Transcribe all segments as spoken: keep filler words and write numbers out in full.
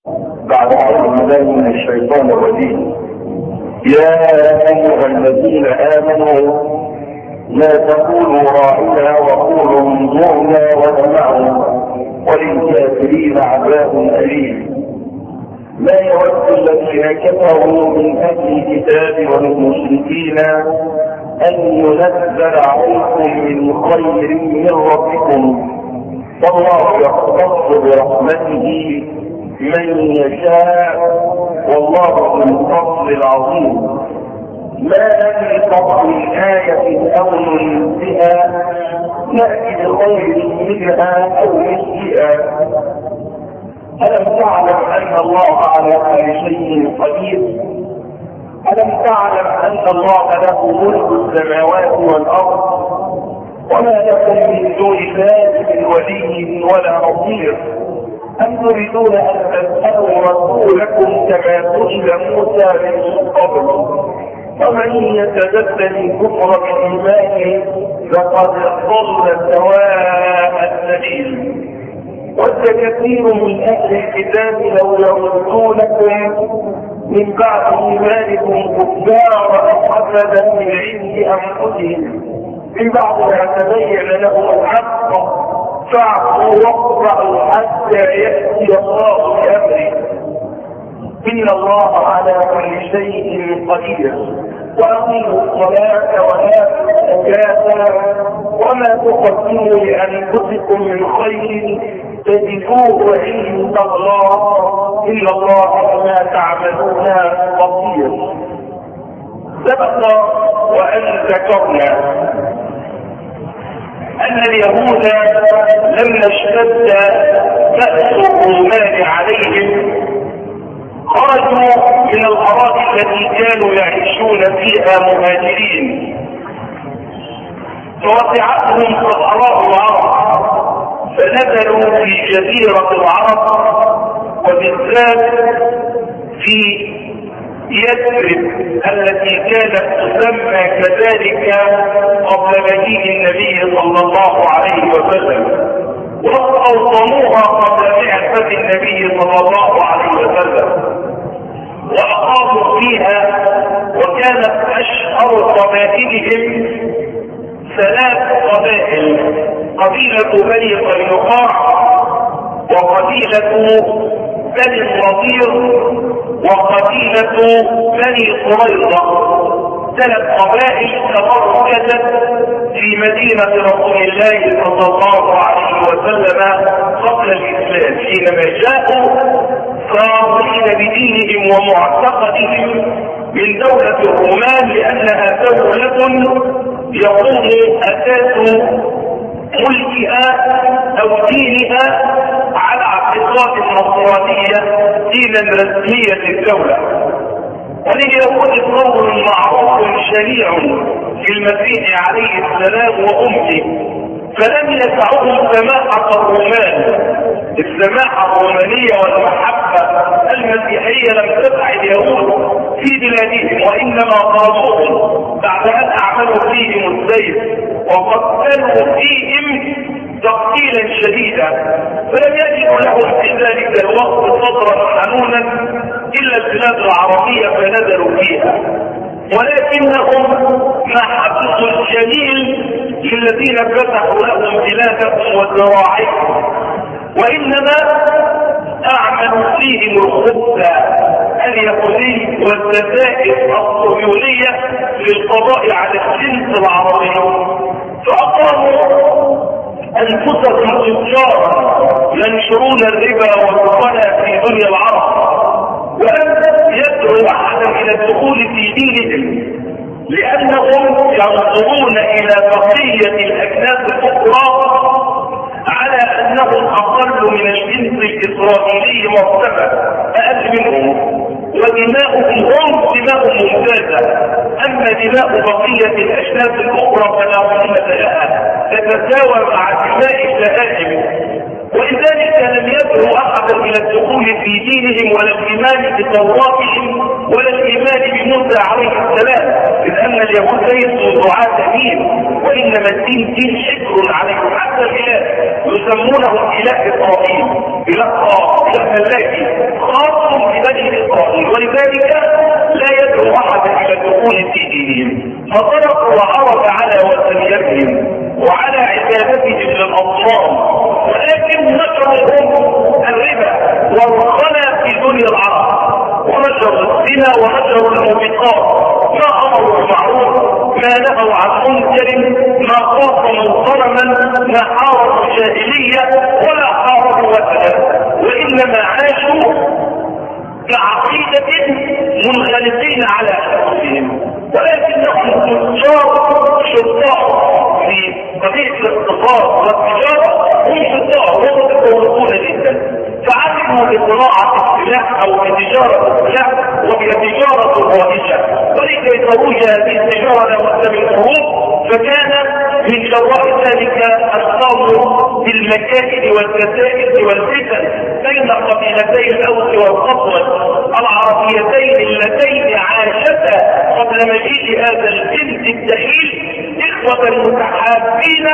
بعد أعوذ بالله من الشيطان الرجيم. يا أيها الذين آمنوا لا تقولوا راعنا وقولوا انظرنا واسمعوا وللكافرين عذاب أليم. لا يود الذين كفروا من أهل الكتاب والمشركين أن ينزل عليكم من خير من ربكم والله يختص برحمته من يشاء والله ذو الفضل العظيم. ما ننسخ من آية أو ننسها نأتي بخير منها أو مثلها. ألم تعلم أن الله على كل شيء قدير؟ ألم تعلم أن الله له ملك السماوات والأرض وما لكم من دون الله ولي ولا نصير؟ أم تريدون أن تسألوا رسولكم كما سئل موسى من قبل؟ ومن يتبدل الكفر بالإيمان فقد ضل سواء السبيل. ود كثير من أهل الكتاب لو يردونكم من بعد إيمانكم كفارا حسدا من عند أنفسهم من بعد ما تبين لهم الحق فاعفوا واصفحوا حتى يأتي الله بأمره إن الله على كل شيء قدير. وأقيموا الصلاة وآتوا الزكاة وما تقدموا لأنفسكم من خير تجدوه عند الله إن الله بما تعملون بصير. سبق وأن ذكرنا أن اليهود لما اشتد بأس الرومان عليهم خرجوا من الأراضي التي كانوا يعيشون فيها مهاجرين فوسعتهم صحراء العرب فنزلوا في جزيرة العرب وبالذات في يثرب التي كانت تسمى كذلك قبل مجيء النبي صلى الله عليه وسلم واستوطنوها قبل بعثة النبي صلى الله عليه وسلم وأقاموا فيها وكانت أشهر قبائلهم ثلاث قبائل: قبيلة بني قينقاع وقبيلة بني النضير وقبيلة بني قريظة. ثلاث قبائل تمركزت في مدينة رسول الله صلى الله عليه وسلم قبل الإسلام حينما جاءوا صارين بدينهم ومعتقدهم من دولة الرومان لأنها دولة يقوم أساس ملكها أو دينها على اعتقاد النصرانية دينا رسميا للدولة. ولليهود قول معروف شنيع في المسيح عليه السلام وأمه فلم يسعهم سماحة الرومان. السماحة الرومانية والمحبة المسيحية لم تسع اليهود في بلادهم وإنما قاموهم بعد أن أعملوا فيهم السيف وقتلوا فيهم تقتيلا شديدا فلم يجدوا لهم في ذلك الوقت صدرا حنونا إلا البلاد العربية فنزلوا فيها. ولكنهم ما حفظوا الجميل للذين فتحوا لهم بلادهم وزراعهم وإنما أعملوا فيهم الخبث اليهودي والذبائح الصهيونية للقضاء على الجنس العربي فأقاموا أنفسهم تجارا ينشرون الربا والغلا في دنيا العرب ولم يدعو أحدا إلى الدخول في دينهم لأنهم ينظرون إلى بقية الأجناس الأخرى على أنهم أقل من الجنس الإسرائيلي مرتبة أقل منهم ودماؤهم هم دماء ممتازة أما دماء بقية الأجناس الأخرى فلا قيمة لها تتساوى مع دماء البهائم. ولذلك لم يدعو أحدا إلى الدخول في دينهم ولا الإيمان بتوراتهم ولا الإيمان بموسى عليه السلام لأن اليهود ليسوا دعاة دين وإنما الدين دين شكر عليهم. حتى الإله يسمونه إله إسرائيل إله إله ملاكي ولذلك لا يدعو احدا الى الدخول في دينهم، فطرق وعرض على وثنيتهم وعلى عبادتهم للاصنام، ولكن نشرهم الربا والخلا في دنيا العرب، ونشروا الزنا ونشروا الموبقات، ما امروا بالمعروف، ما نهوا عن منكر، ما قاطموا ظلما، ما حاربوا جاهليه ولا حاربوا وثنا، وانما عاشوا بعقيده منغلقين على انفسهم، ولكنهم تجار شطار في قضيه الاقتصاد والتجاره، هم شطار ومتفوقون جدا، فعلموا بصناعه السلاح او بتجاره السلاح وبالتجاره الرائجه، ولكي تروج هذه التجاره لابد من حروب، فكان من جراء ذلك الخوض بالمكائد والكسائد والفتن بين قبيلتي الاوس والخزرج العربيتين اللتين عاشتا قبل مجيء هذا الجنس الدخيل اخوة متحابين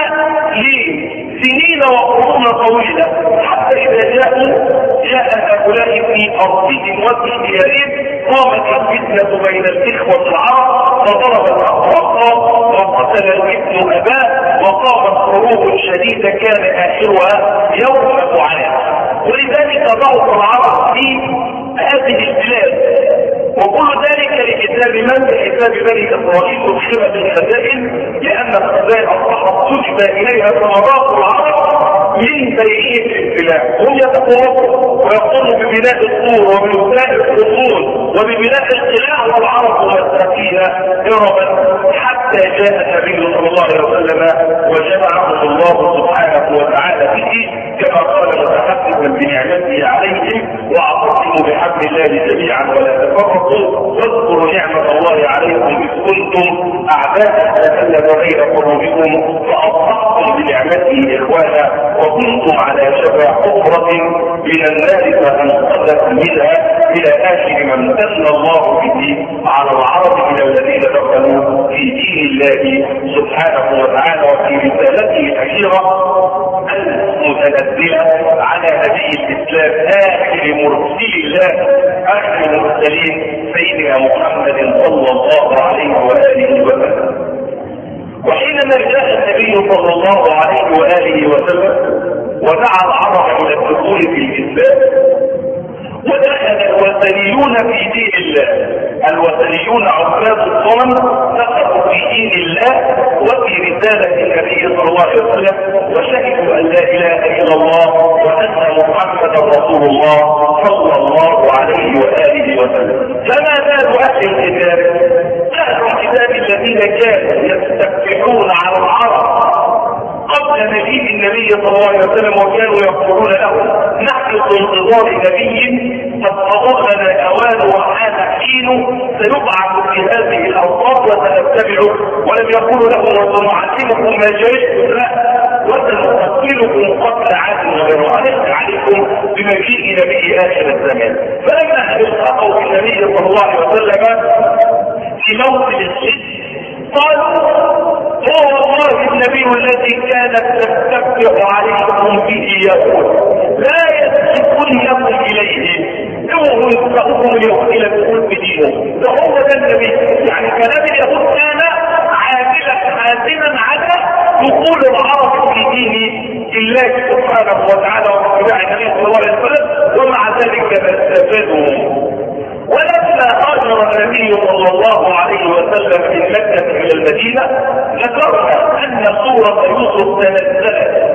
لسنين وقرون طويلة، حتى اذا جاءوا جاء هؤلاء في ارضهم وفي ديارهم قامت الفتنة بين الاخوة العرب، فضرب الاخوة وقتل الابن اباه، وقامت حروب شديدة كان اخرها يوم معاناة. ولذلك ضعف العرب في هذه البلاد، وكل ذلك لكتاب من؟ لكتاب بني اسرائيل وخيمة الخزائن، لان الخزائن اصبحت تجبى اليها ثمرات العرب من بيعية البلاد، هم يتفوقوا ويقوموا ببناء السور وببناء الحصون وببناء القلاع، والعرب والسفينة هربا حتى جاء النبي صلى الله عليه وسلم وجمعهم الله سبحانه وتعالى به، كما قال متحدثا بنعمته عليهم: واعتصموا بحبل الله جميعا ولا تفرقوا، واذكروا نعمة الله عليكم إذ كنتم أعداء فألف بين قلوبكم فأصبحتم بنعمته إخوانا وكنتم على شفا حفرة من النار فأنقذكم منها، إلى آخر ما امتن الله به على العرب من الذين دخلوا في دين الله سبحانه وتعالى وفي رسالته الأخيرة المتنزلة على نبي الإسلام آخر مرسل الله آخر المرسلين سيدنا محمد صلى الله عليه وآله وسلم. وحينما جاء النبي صلى الله عليه وآله وسلم ودعا العرب إلى الدخول في الإسلام، ودخل الوثنيون في دين الله، الوثنيون عباد الصنم دخلوا في دين الله وفي رسالة النبي صلى الله عليه وسلم، وشهدوا أن لا إله إلا الله وأن محمدا رسول الله صلى الله عليه وآله وسلم. فما بال أهل الكتاب؟ أهل الكتاب الذين كانوا يستفتحون على العرب قبل مجيء النبي صلى الله عليه وسلم، وكانوا يقولون له: نحن في انتظار نبي قد قضى لنا اوان وحان حين سيبعث في هذه الارض وسنتبعه، ولم يقولوا له: وسنعلمكم ما جئتم، لا، وسنقتلكم قتل عاد ونعلم عليكم بمجيء نبي اخر الزمان. فلما التقوا بالنبي صلى الله عليه وسلم في موطن الصدق قالوا: هو والله النبي الذي كانت تستفتح عليكم به يقول لا يسبقنكم اليه، اوعوا يسبقكم اليهود الى الدخول بدينهم. ده هو ده النبي، يعني كلام اليهود كان عاملا حازما على دخول العرب في دين الله سبحانه وتعالى واتباع النبي صلى الله عليه وسلم، ومع ذلك استفادوا. ولما هاجر النبي صلى الله عليه وسلم من مكة الى المدينة، ذكرنا ان سورة يوسف تنزلت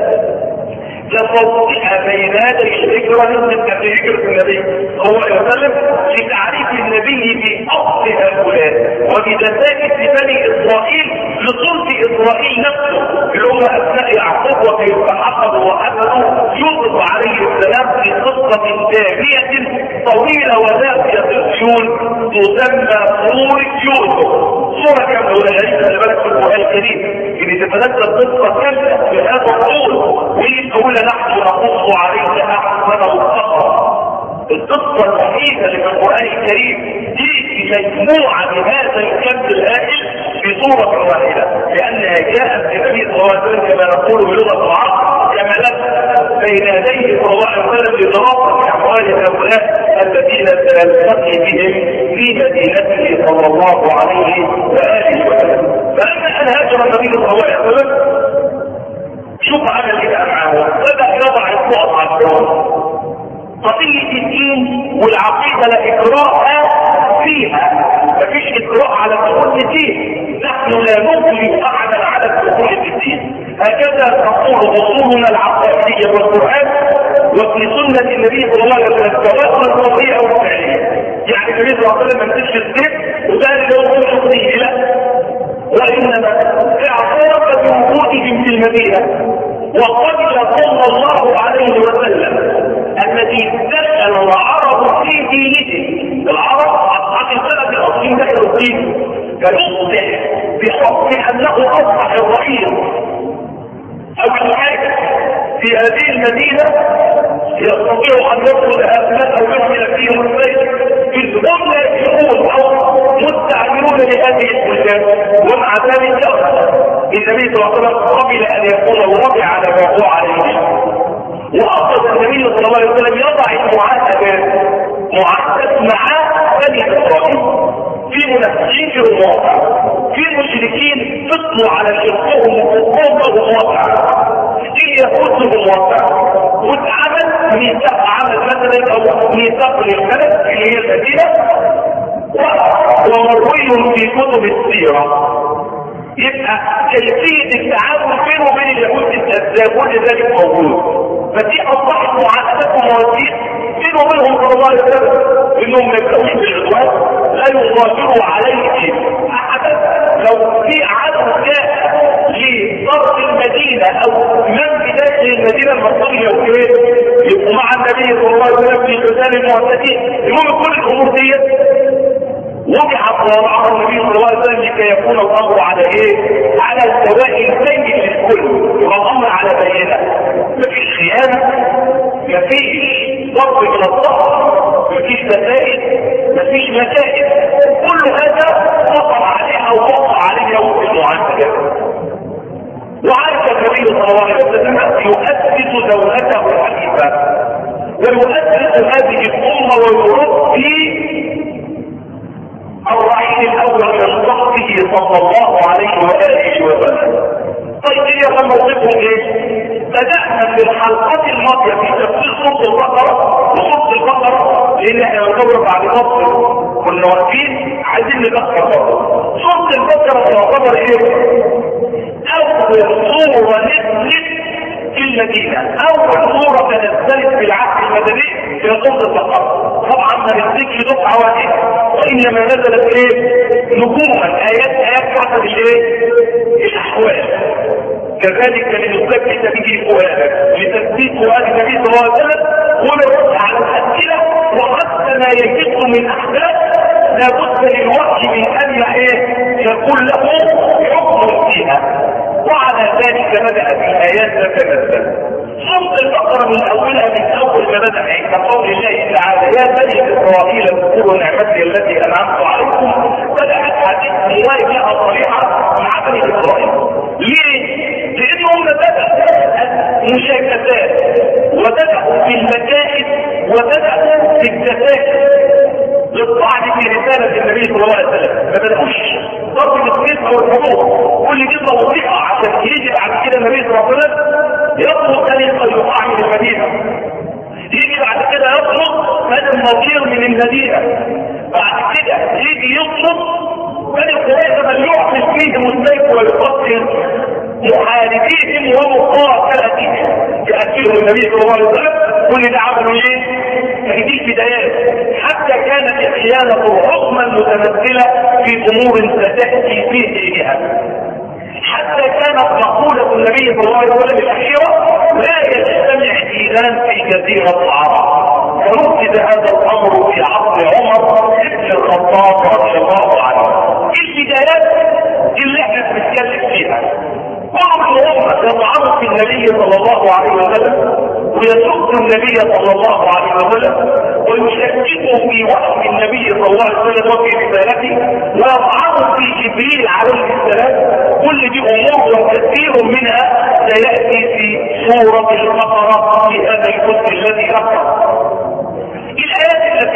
لتوضيح بين يدي الهجرة نسبة هجرة النبي صلى الله عليه وسلم، لتعريف النبي بأصل هؤلاء وبدسائس بني إسرائيل لصلب إسرائيل نفسه، اللي هم أبناء يعقوب، وكيف حصلوا وحملوا يوسف عليه السلام في قصة تاريخية طويلة وذاتية الديون تسمى سورة يوسف. سورة كاملة ولا خلي بالك في القرآن الكريم إن تتذكر قصة كاملة في هذا الطول، ويقول نحن نقص عليك أحسن القصص. القصة الوحيدة اللي في القرآن الكريم دي مجموعة بهذا الكم الهائل في صورة واحدة، لأنها جاءت في النبي صلى الله عليه وسلم كما نقول بلغة العصر كملت بين يديه صلى الله عليه وسلم لدراسة أحوال هؤلاء الذين سيلتقي بهم في مدينته صلى الله عليه واله وسلم. فلما ان هاجر النبي صلى الله عليه وسلم شوف عمل ايه معه، بدا يضع النقط على الدور. قضيه الدين والعقيده لا اكراه فيها، مفيش اكراه على دخول الدين، نحن لا نكره احدا على الدخول في الدين. هكذا تقول اصولنا العقائديه والقران وفي سنه النبي صلى الله عليه وسلم سواء القوليه او الفعليه. يعني النبي صلى الله عليه وسلم ما مسكش السيف وقال له هو شخصيه، لا، وانما اعترف بوجودهم في المدينه. وقد صلى الله عليه وسلم الذي دخل العرب في دينهم، العرب اصحاب البلد الاصليين دخلوا الدين، فيصبح بحكم انه اصبح الرئيس او الحاكم في هذه المدينه يستطيع ان يدخل هؤلاء او يدخل فيهم البيت اذ هم لا يكونون او مستعملون لهذه البلدان. ومع ذلك النبي صلى الله عليه وسلم قبل ان يكون الوضع على ما هو عليه، واخذ النبي صلى الله عليه وسلم يضع المعاهدات معاهدات مع بني اسرائيل في منافقين في المواقع، في مشركين فضلوا على شركهم وقومهم واقع، اليهود بالواقع، واتعمل ميثاق، عمل مثلا او ميثاق للبلد اللي هي المدينه، ومروي في كتب السيره. يبقى كيفيه التعامل بينه وبين اليهود الاسباب ولذلك موجود. فدي اصبحت معاهدات ومواثيق بينه وبينهم صلى الله عليه وسلم انهم ما يبقوش بالعدوان، لا يغادروا عليه احدا. لو في عدو جاء لضرب المدينه او من بدايه المدينه المصريه وكده يبقوا مع النبي صلى الله عليه وسلم في قتال المعتدين. المهم كل الامور دي وضعت وضعها النبي صلى الله عليه وسلم لكي يكون الامر على ايه؟ على السواء البين للكل، يبقى الامر على بينه، مفيش خيانه، مفيش ضرب من الظهر، مفيش مسائل، مفيش مسائل، كل هذا وقع عليه او وقع عليه يوم المعاهده. وعرف النبي صلى الله عليه وسلم يؤسس دولته الحنيفه ويؤسس هذه الامه ويربي الرعيل الاول من صحبه صلى الله عليه واله وسلم. طيب هي موقفهم ايه؟ بدأنا في الحلقات الماضية في تفسير سورة البقرة وسورة البقرة، لان احنا بنقرب بعد مصر كنا واقفين عايزين نذكر برضه. سورة البقرة تعتبر ايه؟ اول سورة نزلت في المدينة، اول سورة تنزلت في العهد المدني في سورة البقرة. طبعا ما نزلتش دفعة واحدة، وانما نزلت ايه؟ نجوما، ايات ايات حسب الايه؟ الاحوال. كذلك لنثبت به فؤادك لتثبيت فؤاد النبي صلى الله عليه وسلم ونرد على الاسئله، وحتى ما يجد من احداث لابد للوحي من ان ايه؟ يكون له حكم فيها. وعلى ذلك بدأ في الآيات تتنزل. سورة البقرة من أولها من أول ما بدأ عند قول الله تعالى يا بني إسرائيل اذكروا نعمتي التي أنعمت عليكم، بدأت حديث مواجهة صريحة مع بني إسرائيل. ليه؟ لأنهم بدأوا المشاكسات وبدأوا في المكائد وبدأوا في التفاكر للطعن في رسالة النبي صلى الله عليه وسلم. ما بدأوش ضرب الاسم او الحروب، كل دي توضيحها عشان يجي بعد كده النبي صلى الله عليه وسلم يطلب ان يقع من المدينه، يجي بعد كده يطلب من النظير من المدينه، بعد كده يجي يطلب بني قريظه من يعطي فيهم السيف ويقتل محاربيهم ومقاتلتهم يأتيهم النبي صلى الله عليه وسلم. كل ده عملوا ايه؟ هذه البدايات، حتى كانت الخيانه حكما متمثله في امور ستاتي في دينها، حتى كانت مقوله النبي صلى الله عليه وسلم الاخيره لا يجتمع دينان في جزيره العرب. فنفذ هذا الامر في عصر عمر بن الخطاب رضي الله عنه. البدايات اللي احنا بنتكلم فيها كل هم يطعنوا في النبي صلى الله عليه وسلم ويسب النبي صلى الله عليه وسلم ويشككوا في وحي النبي صلى الله عليه وسلم وفي رسالته ويطعنوا في جبريل عليه السلام. كل دي امور وكثير منها سياتي في سوره البقره في هذا الجزء الذي ذكر. الايات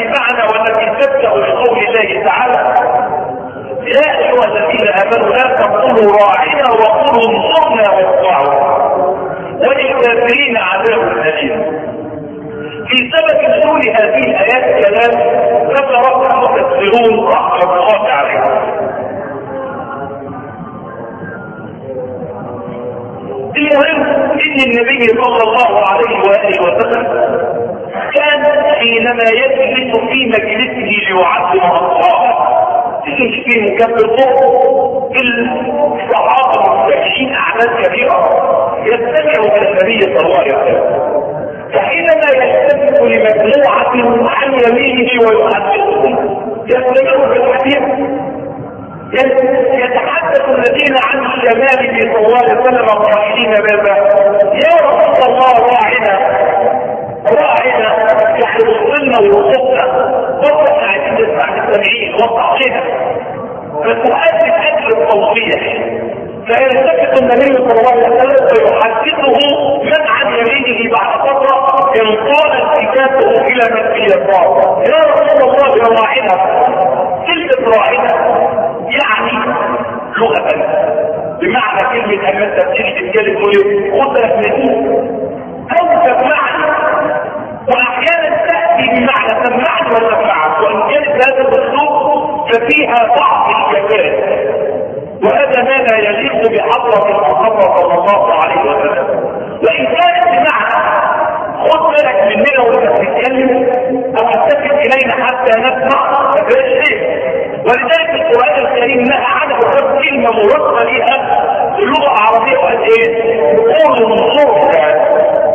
لقول الله تعالى يا ايها الذين امنوا لا تقولوا راعنا وقولوا انصرنا واسمعوا وللكافرين عذاب اليم. في سبب نزول هذه الايات كلام ذكره المفسرون رحمه الله عليهم. المهم ان النبي صلى الله عليه واله وسلم كان حينما يجلس في مجلسه ليعلم اصحابه تيجي في مكبر فوق الصحابه المستمعين اعداد كبيره يستمعوا الى النبي صلى الله عليه وسلم. فحينما يلتفت لمجموعه عن يمينه ويحدثهم يستمعوا في الحديث يتحدث الذين عن الشمال صلى الله عليه وسلم قائلين ماذا؟ يا رسول الله راعنا راعنا يعني وصلنا ووصلنا وصلنا عايزين نسمع السامعين وصلنا فتؤدي اجل التوضيح. فيلتفت النبي صلى الله عليه وسلم ويحدثه من عن يمينه بعد فتره انطال التفاته الى من في يساره. يا رسول الله راعنا كلمه راعنا يعني لغة بمعنى كلمة أما أنت بتيجي تتكلم تقول خد بالك مني أو تسمعني، وأحيانا تأتي بمعنى سمعني وسمعك، وإن كانت هذا الأسلوب ففيها بعض الجفاف، وهذا ما لا يليق بحضرة المصطفى صلى الله عليه وسلم. وإن كانت بمعنى خد بالك مننا وأنت بتتكلم أو التفت إلينا حتى نسمع فبلاش شيء. ولذلك القرآن الكريم نهى عنه وخد كلمة مرتبة لها في اللغة العربية وقال ايه؟ قولوا انصرنا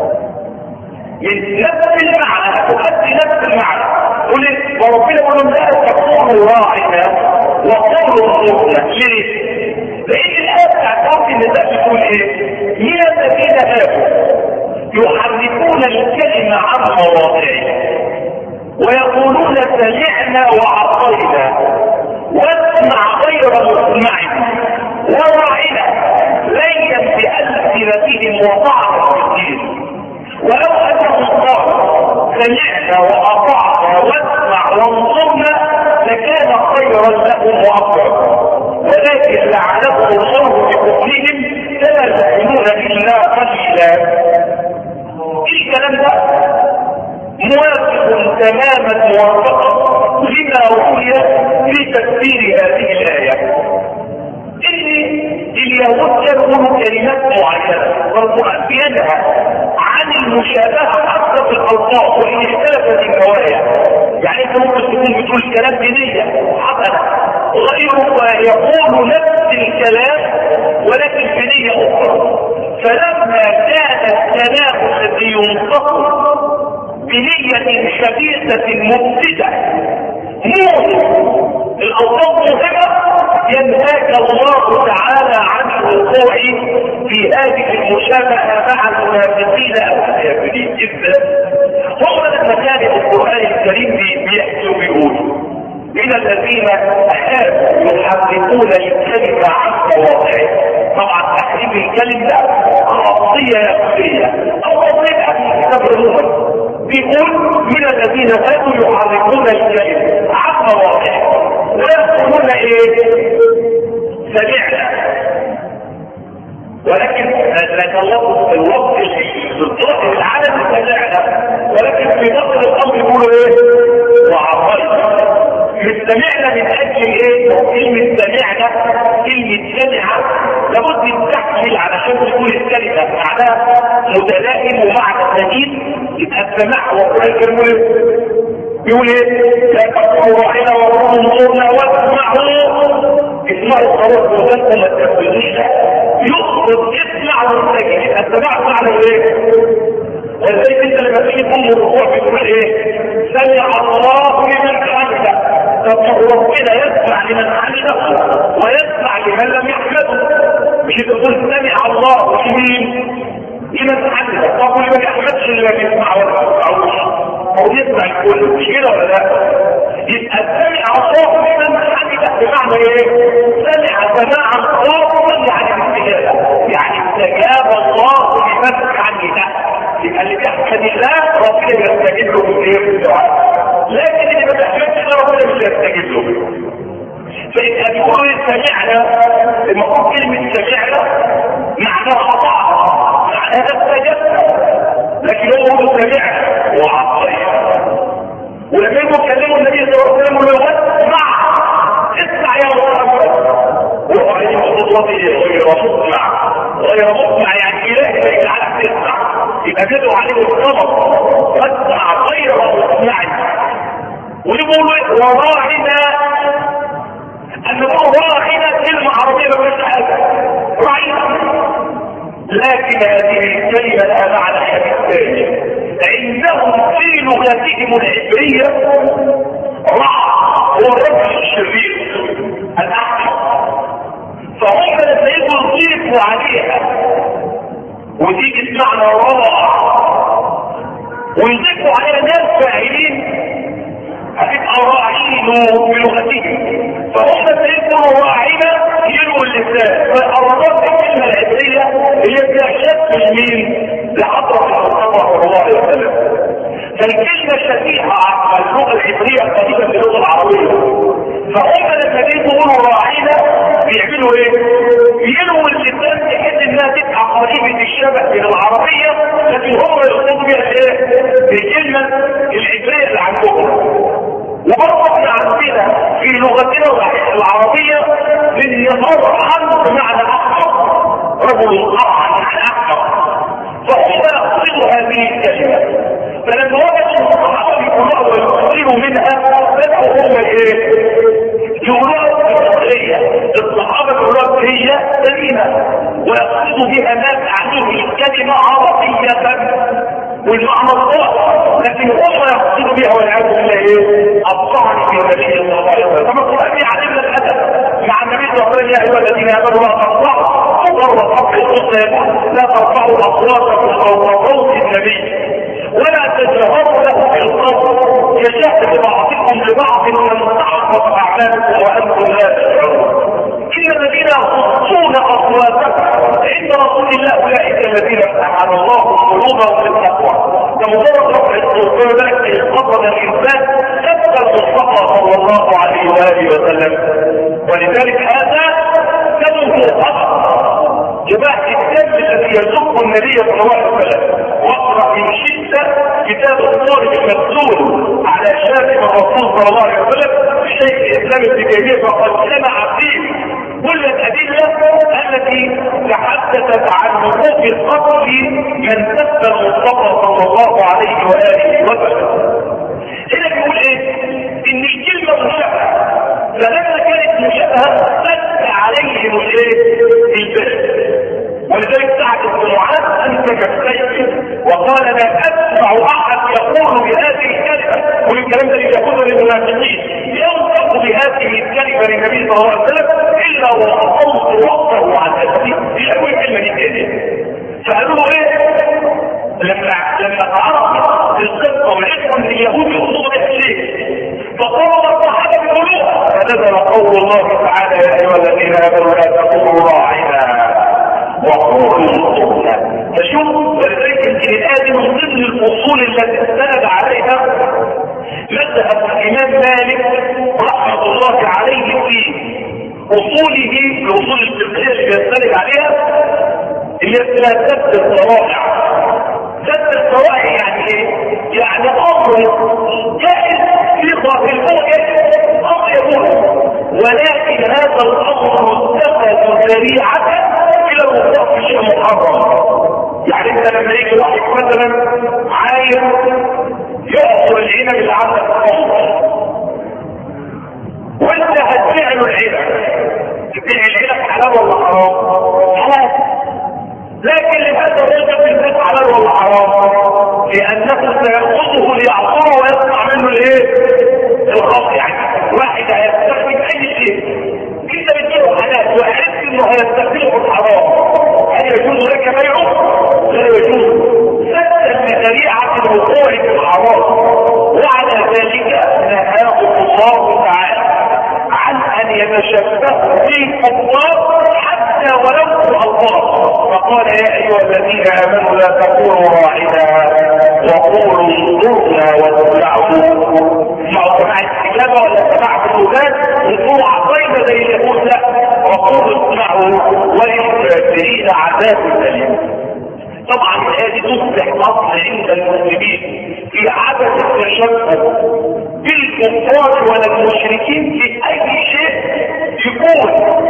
من نفس المعنى تؤدي نفس المعنى. قل وربنا يقول لا تقولوا راعنا وقولوا انصرنا. ليه؟ لأن الآية بتاعت وقت النساء بتقول ايه؟ من الذين آمنوا يحرفون الكلمة عن مواضعه ويقولون سمعنا وعصينا واسمع غير مسمع وراعنا ليا بألسنتهم وطعنا في الدين. ولو أنهم قالوا سمعنا وأطعنا واسمع وانصرنا لكان خيرا لهم وأفضل، ولكن لعنهم الله بكفرهم فلا يؤمنون إلا قليلا. الكلام ده موافق تماما موافقا لما روي في تفسير هذه الآية. إن اليهود يقولوا كلمات معينة والقرآن ينهى عن المشابهة حتى في الألفاظ وإن اختلفت النوايا. يعني أنت ممكن تكون بتقول كلام بنية حسنة غيره يقول نفس الكلام ولكن بنية أخرى. فلما كان الكلام الذي ينطق بنية خبيثة مفسدة موت الأوصاف مهمة ينهاك الله تعالى عن الوقوع في هذه المشابهة مع المنافقين أو الكافرين جدا. هو لما كان القرآن الكريم بيحكي وبيقول من الذين أحابوا يحرفون الكلمة عن مواضعه. طبعا تحريف الكلمة خاصية يقصية أو خاصية في كتاب الروح بيقول من الذين كانوا يحرفون الكلمة عن مواضعه ويقولون ايه؟ سمعنا. ولكن لك الله في الوقت الظاهر العالم سمعنا، ولكن في نقل الامر يقولوا ايه؟ وعصينا. مش سمعنا من اجل ايه؟ كلمة سمعنا كلمة سمع لابد ان تحمل علشان تكون الكلمة معناها متلائم ومعنى جديد. يبقى السماع والقرآن الكريم يقول ايه؟ لا تقولوا راعنا وقولوا انظرنا واسمعوا. اسمعوا خلاص وانتم ما تنفذوش يخرج اسمعوا وانتجي. السماع معنى ايه؟ ولذلك انت لما تيجي تقوم الركوع بتقول ايه؟ سمع الله لمن حمده. طب ربنا يسمع لمن حمده ويسمع لمن لم يحمده. مش تقول سمع الله لمين؟ لمن حمده. طب لمن يحمدش اللي ما بيسمع ولا ما بيسمعوش هو بيسمع الكل مش كده ولا لا؟ يبقى سمع الله لمن حمده بمعنى ايه؟ سمع سماعا خاصا يعني استجابه، يعني استجاب الله لمن حمده. يبقى اللي بيحمد الله ربنا يستجيب له بالايه؟ بالدعاء. لكن اللي ما بيحمدش ده ربنا مش له. فإذا بيقولوا سمعنا، المفروض كلمة سمعنا معناها أطاعنا، معناها استجبنا، لكن هو يقولوا سمعنا وعصينا. ولما يقولوا كلموا النبي صلى الله عليه وسلم له اسمع اسمع يا محمد، وقال خطوته غير مسمع، غير مسمع يعني اله لا يجعلك تسمع، يبقى بيدعو عليه الصبر، فاسمع غير مسمع. ويقولوا وراعنا، ان نقول راعنا كلمه عربيه ما فيهاش حاجه، راعنا، لكن هذه الكلمه لها معنى حديث عندهم في لغتهم العبريه. راع هو الرجل الشرير الاحمر، فهم لما يجوا يضيفوا عليها وتيجي تسمعنا راع ويضيفوا عليها ناس فاعلين هتبقى راعين بلغتهم، فهم لما يجوا راعينا يلوا اللسان. فالأرضات الكلمة العبرية هي بتعشق مين لحضرة المصطفى صلى الله عليه وسلم. فالكلمة شبيهة على اللغة العبرية القديمة باللغة العربية. فهم لما بيقولوا راعينا بيعملوا ايه؟ بيلوا اللسان بحيث انها تبقى قريبة الشبه من العربية، لكن هم يقصدوا بيها ايه؟ بالكلمة العبرية اللي عندهم. وبرضه احنا عندنا في لغتنا العربية من يظهر حمد بمعنى احمر، رجل قرع معنى احمر، فهم يقصدوا هذه الكلمة. فلما وجدوا الصحابة يقولوا ويقصدوا منها بدأوا هم ايه؟ يقولوا بالتقرية، الصحابة يقولوا هي سليمة ويقصدوا بها ما تعنيه الكلمة عربية والمعنى الصح، لكن هم يقصدوا بها والعياذ بالله ايه؟ الطعن في النبي صلى الله عليه وسلم. كما القرآن علمنا الادب مع النبي صلى الله عليه وسلم: يا ايها الذين امنوا لا ترفعوا صوت رفع الصوت لا ترفعوا اصواتكم فوق صوت النبي ولا تجهروا له بالقول كجهر بعضكم لبعض ان تحبط اعمالكم وانتم لا تشعرون. ان الذين يخصون اصواتهم عند رسول الله اولئك الذين امتحن الله قلوبهم بالتقوى. كمجرد رفع الصوت ذلك يتقبل الانسان ثبت المصطفى صلى الله عليه واله وسلم. ولذلك هذا سبب خطا جماعه الكتاب الذي يسب النبي صلى الله عليه وسلم. واقرا من شده كتاب الطارق المسلول على شاتم الرسول صلى الله عليه وسلم الشيخ الاسلام ابن تيميه، فقد جمع فيه كل الادله التي تحدثت عن وقوع القتل من سب المصطفى صلى الله عليه واله وسلم. هنا بيقول ايه؟ ان الكلمه مشابهه، فلما كانت مشابهه سد عليهم الايه؟ البشر. ولذلك سعد بن معاذ انتج السيف وقال: لا اسمع احد يقول بهذه الكلمه، والكلام ده يقول للمنافقين، ينطق بهذه الكلمه للنبي صلى الله عليه وسلم الا واصلت وقته عن نفسي. دي اول كلمه دي كده. فقالوا له ايه؟ لما لما تعرف القصه وعرفوا ان اليهود يقصدوا بها شيء فقالوا الصحابه يقولوها، فنزل قول الله تعالى: يا ايها الذين امنوا لا تقولوا راعنا وقولوا انظرنا. فشوف، ولذلك يمكن الايه من ضمن الاصول التي استند عليها مذهب الامام مالك رحمه الله عليه في اصوله، الاصول الفقهيه اللي بيستند عليها، هي لا سد الصراحه. سد الصراحه يعني ايه؟ يعني امر جائز في ظاهر الموجه، امر يقول، ولكن هذا الامر اتخذ ذريعه الى الوقوع في شيء محرم. يعني انت لما يجي واحد مثلا عايز يعصر العنب اللي عندك في الصوت وانت هتبيع له العنب، تبيع العنب حلال ولا حرام؟ حلال. لكن لهذا الرجل البيت حلال ولا حرام؟ لانه سيأخذه ليعصره ويصنع منه الايه؟ الخاص. يعني واحد هيستخدم اي شيء انت بتجيبه حلال وعرفت انه هيستخدمه الحرام، هل يجوز لك بيعه؟ لا يجوز. سدا لذريعه الوقوع في الحرام. وعلى ذلك نهاه الله تعالى عن ان يتشبهوا بالكفار حتى ولو الله، فقال: يا ايها الذين امنوا لا تقولوا راعنا وقولوا انظرنا واسمعوا. اسمعوا سماع الاستجابه ولا سماع الوزان عذاب أليم. طبعا هذه تصبح اصل عند المسلمين في عدم التشبه بالكفار ولا المشركين في اي شيء يكون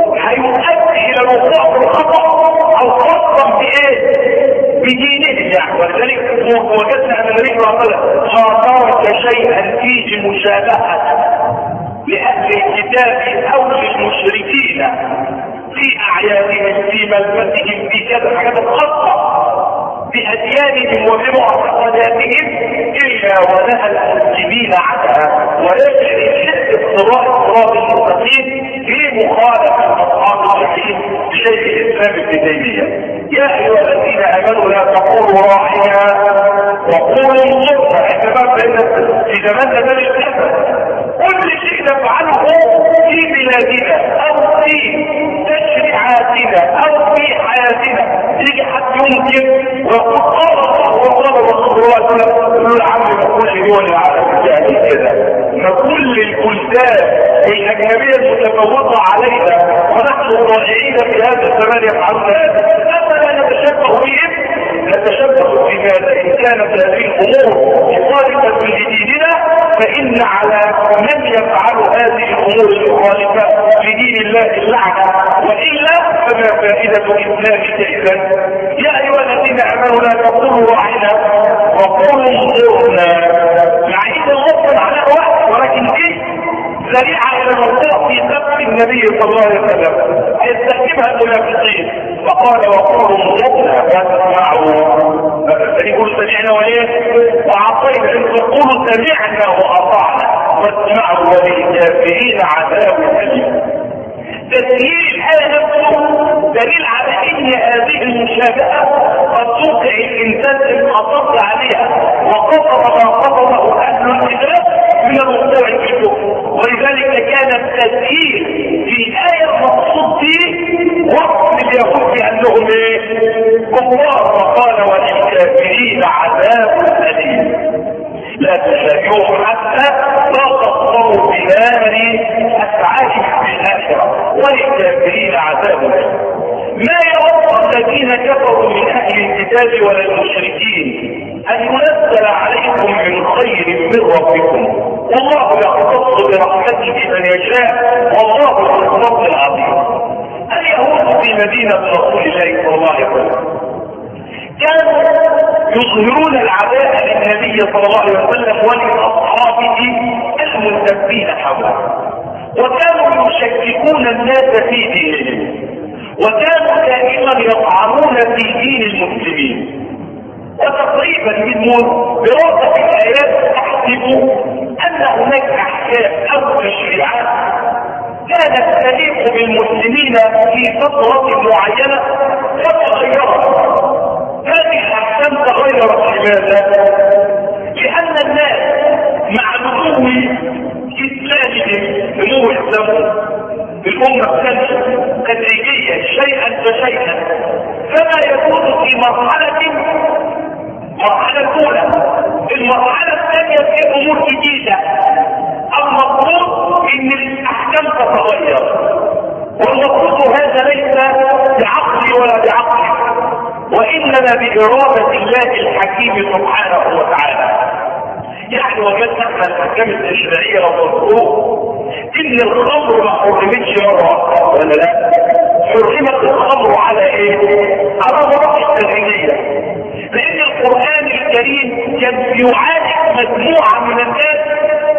هيؤدي الى الوقوع في الخطا او خاصه بايه؟ بدينه يعني. ولذلك وجدنا ان النبي صلى الله عليه وسلم ما ترك شيئا فيه مشابهه لاهل الكتاب او للمشركين في اعيادهم في ملبسهم في كذا حاجات خاصه بأديانهم وبمعتقداتهم إلا ونهى المسلمين عنها، ولكن يشد الصراط الصراط المستقيم في مخالفة أصحاب الجحيم بشيخ الإسلام ابن تيمية. يا أيها الذين آمنوا لا تقولوا راعنا وقولوا انظرنا. إحنا بقى في زماننا ده مش كده. كل شيء نفعله في بلادنا أو في تشريعاتنا أو في حياتنا يجي حد يمكن ويقول قال الله وقال رسول الله صلى الله عليه وسلم العم ما كل دول العالم يعني كده، ما كل البلدان الاجنبيه المتفوقه علينا ونحن ضائعين في هذا الزمان يفعلون هذا. افلا نتشبه بهم؟ نتشبه بماذا؟ ان كانت هذه الامور مخالفه لديننا فان على من يفعل هذه الامور المخالفه لدين الله اللعنه، والا فما فائده اسلامك اذا؟ يا ايها الذين امنوا لا تقولوا راعنا وقولوا انظرنا. مع ان الغفر على وقت ولكن دي ذريعه الى الوقوع في سب النبي صلى الله عليه وسلم يستخدمها المنافقين. فقال وقولوا انظرنا فاسمعوا. فيقول سمعنا وايه؟ وعصينا. ان تقولوا سمعنا واطعنا واسمعوا وللكافرين عذاب اليم. تسهيل الآية نفسه دليل على ان هذه المشابهة قد توقع الانسان ان اصر عليها وقصر ما قصره اهل الكتاب من الوقوع في الكفر. ولذلك كان التسهيل في الآية المقصود به وقت اليهود بانهم ايه؟ كفار. وقال وللكافرين عذاب اليم. لا تشاهدوه حتى لا تقصروا بنار افعالهم في الاخره وللكافرين عذاب. ما يود الذين كفروا من اهل الكتاب ولا المشركين ان ينزل عليكم من خير من ربكم والله يختص برحمته من يشاء والله ذو الفضل العظيم. اليهود في مدينه رسول الله صلى الله عليه وسلم كانوا يظهرون العداء للنبي صلى الله عليه وسلم ولأصحابه المنتبين حوله، وكانوا يشككون الناس في دينهم، وكانوا دائما يطعنون في دين المسلمين. وتقريبا من دراسة الآيات تحسب أن هناك أحكام أو تشريعات كانت تليق بالمسلمين في فترة معينة فتغيرت. هذه الاحكام تغيرت لماذا؟ لان الناس مع نمو اسلامهم نمو اسلامهم الامه الثانيه تدريجيا شيئا فشيئا، فما يكون في مرحله مرحله اولى المرحله الثانيه في امور جديده المفروض ان الاحكام تتغير، والمفروض هذا ليس بعقلي ولا بعقلي وإنما بإرادة الله الحكيم سبحانه وتعالى. يعني وجدنا احنا الأحكام التشريعية والمفروض إن الخمر ما حرمتش مرة ولا لا؟ حرمت الخمر على إيه؟ على مراحل تدريجية. لأن القرآن الكريم كان يعالج مجموعة من الناس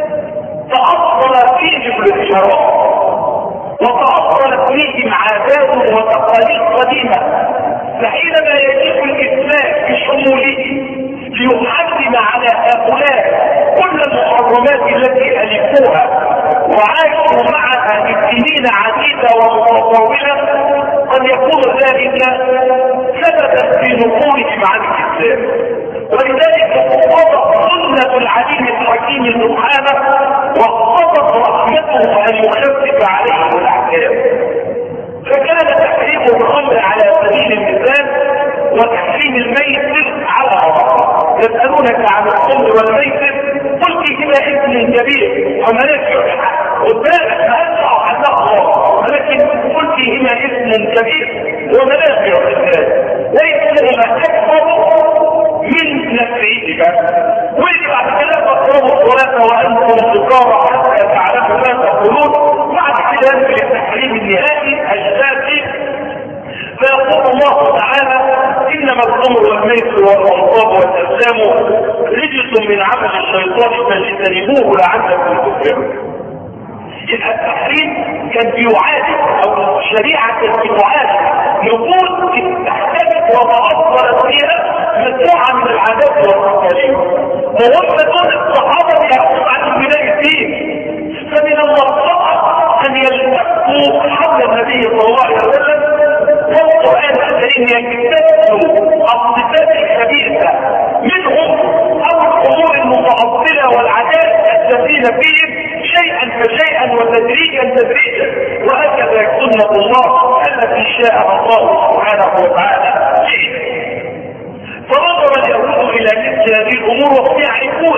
تأصل فيهم الشراب وتأصلت فيهم عادات وتقاليد قديمة، فحينما يجيء الإسلام بشموله ليحرم على هؤلاء كل المحرمات التي ألفوها وعاشوا معها بسنين عديدة ومتطولة قد يكون ذلك سببا في نفورهم عن الإسلام. ولذلك اقتضت سنة العليم الحكيم سبحانه واقتضت رحمته أن يخفف عليهم الأحكام. فكان تحريم الخمر على سبيل المثال وتحريم الميسر على عرض. يسألونك عن الخمر والميسر قل فيهما اسم كبير ومنافع قدامك فأسرع عنها الله، ولكن قل فيهما اسم كبير ومنافع للناس. ويجي بعد كده تقربوا الصلاه وانتم سكارى حتى تعلموا ما تقولون. بعد كده ينزل التحريم النهائي الذاتي، فيقول الله تعالى انما الخمر والميسر والانصاب والازلام رجس من عمل الشيطان فاجتنبوه لعلكم تفلحون. يبقى التحريم كان بيعالج او الشريعه كانت بتعالج نقول استحدثت وتاثرت فيها مجموعه من العادات والتقاليد، وهم دول الصحابه يعرفون عن البدايه فيه. فمن المصلحه ان يلتفوا حول النبي صلى الله عليه وسلم والقران الكريم يجتثوا الصفات الخبيثه منهم او الامور المتعطله والعادات الدفينه فيهم شيئا فشيئا وتدريجا تدريجا، وهكذا سنه الله التي شاء الله سبحانه وتعالى فيه. فنظر اليهود الى مثل هذه الامور وهم يعرفون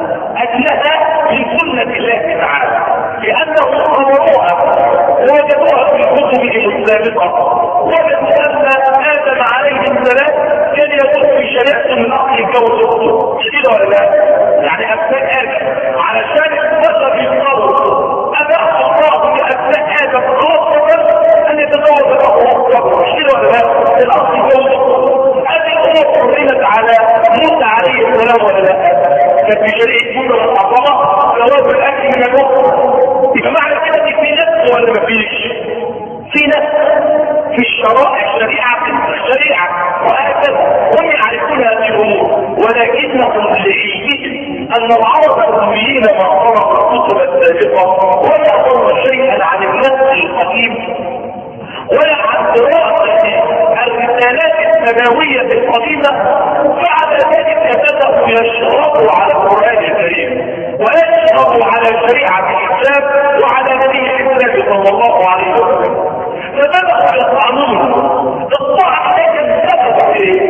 انها من سنه الله تعالى، لانهم امروها ووجدوها في كتبهم السابقه. وجدوا ان ادم عليه السلام كان يقول في شريعه من اصل الجوز اخته، كده ولا لا؟ يعني ابناء ادم علشان البشر يصطادوا اباح الله لابناء ادم خاصه ان يتزوج اخوه اكبر، كده ولا لا؟ الاصل الجوز اخته. هذه الامور حرمت على موسى عليه السلام ولا لا؟ كان في شريعه موسى المحرمه جواز الاكل من الاخت. يبقى معنى كده ان في نفس ولا ما فيش؟ في نفس في الشرائع الشريعه في الشريعه وهكذا هم يعرفون هذه الامور، ولكنهم لعلمهم ان العرب الاميين ما قرأوا الكتب السابقه ولا قرأوا شيئا عن النسل القديم ولا عن دراسه الرسالات السماويه القديمه، فعلى ذلك بداوا يشربوا على القران الكريم ويشربوا على شريعه الاسلام وعلى نبي الاسلام صلى الله عليه وسلم، فبدأوا يطعنون. الطعن لكن سبب ايه؟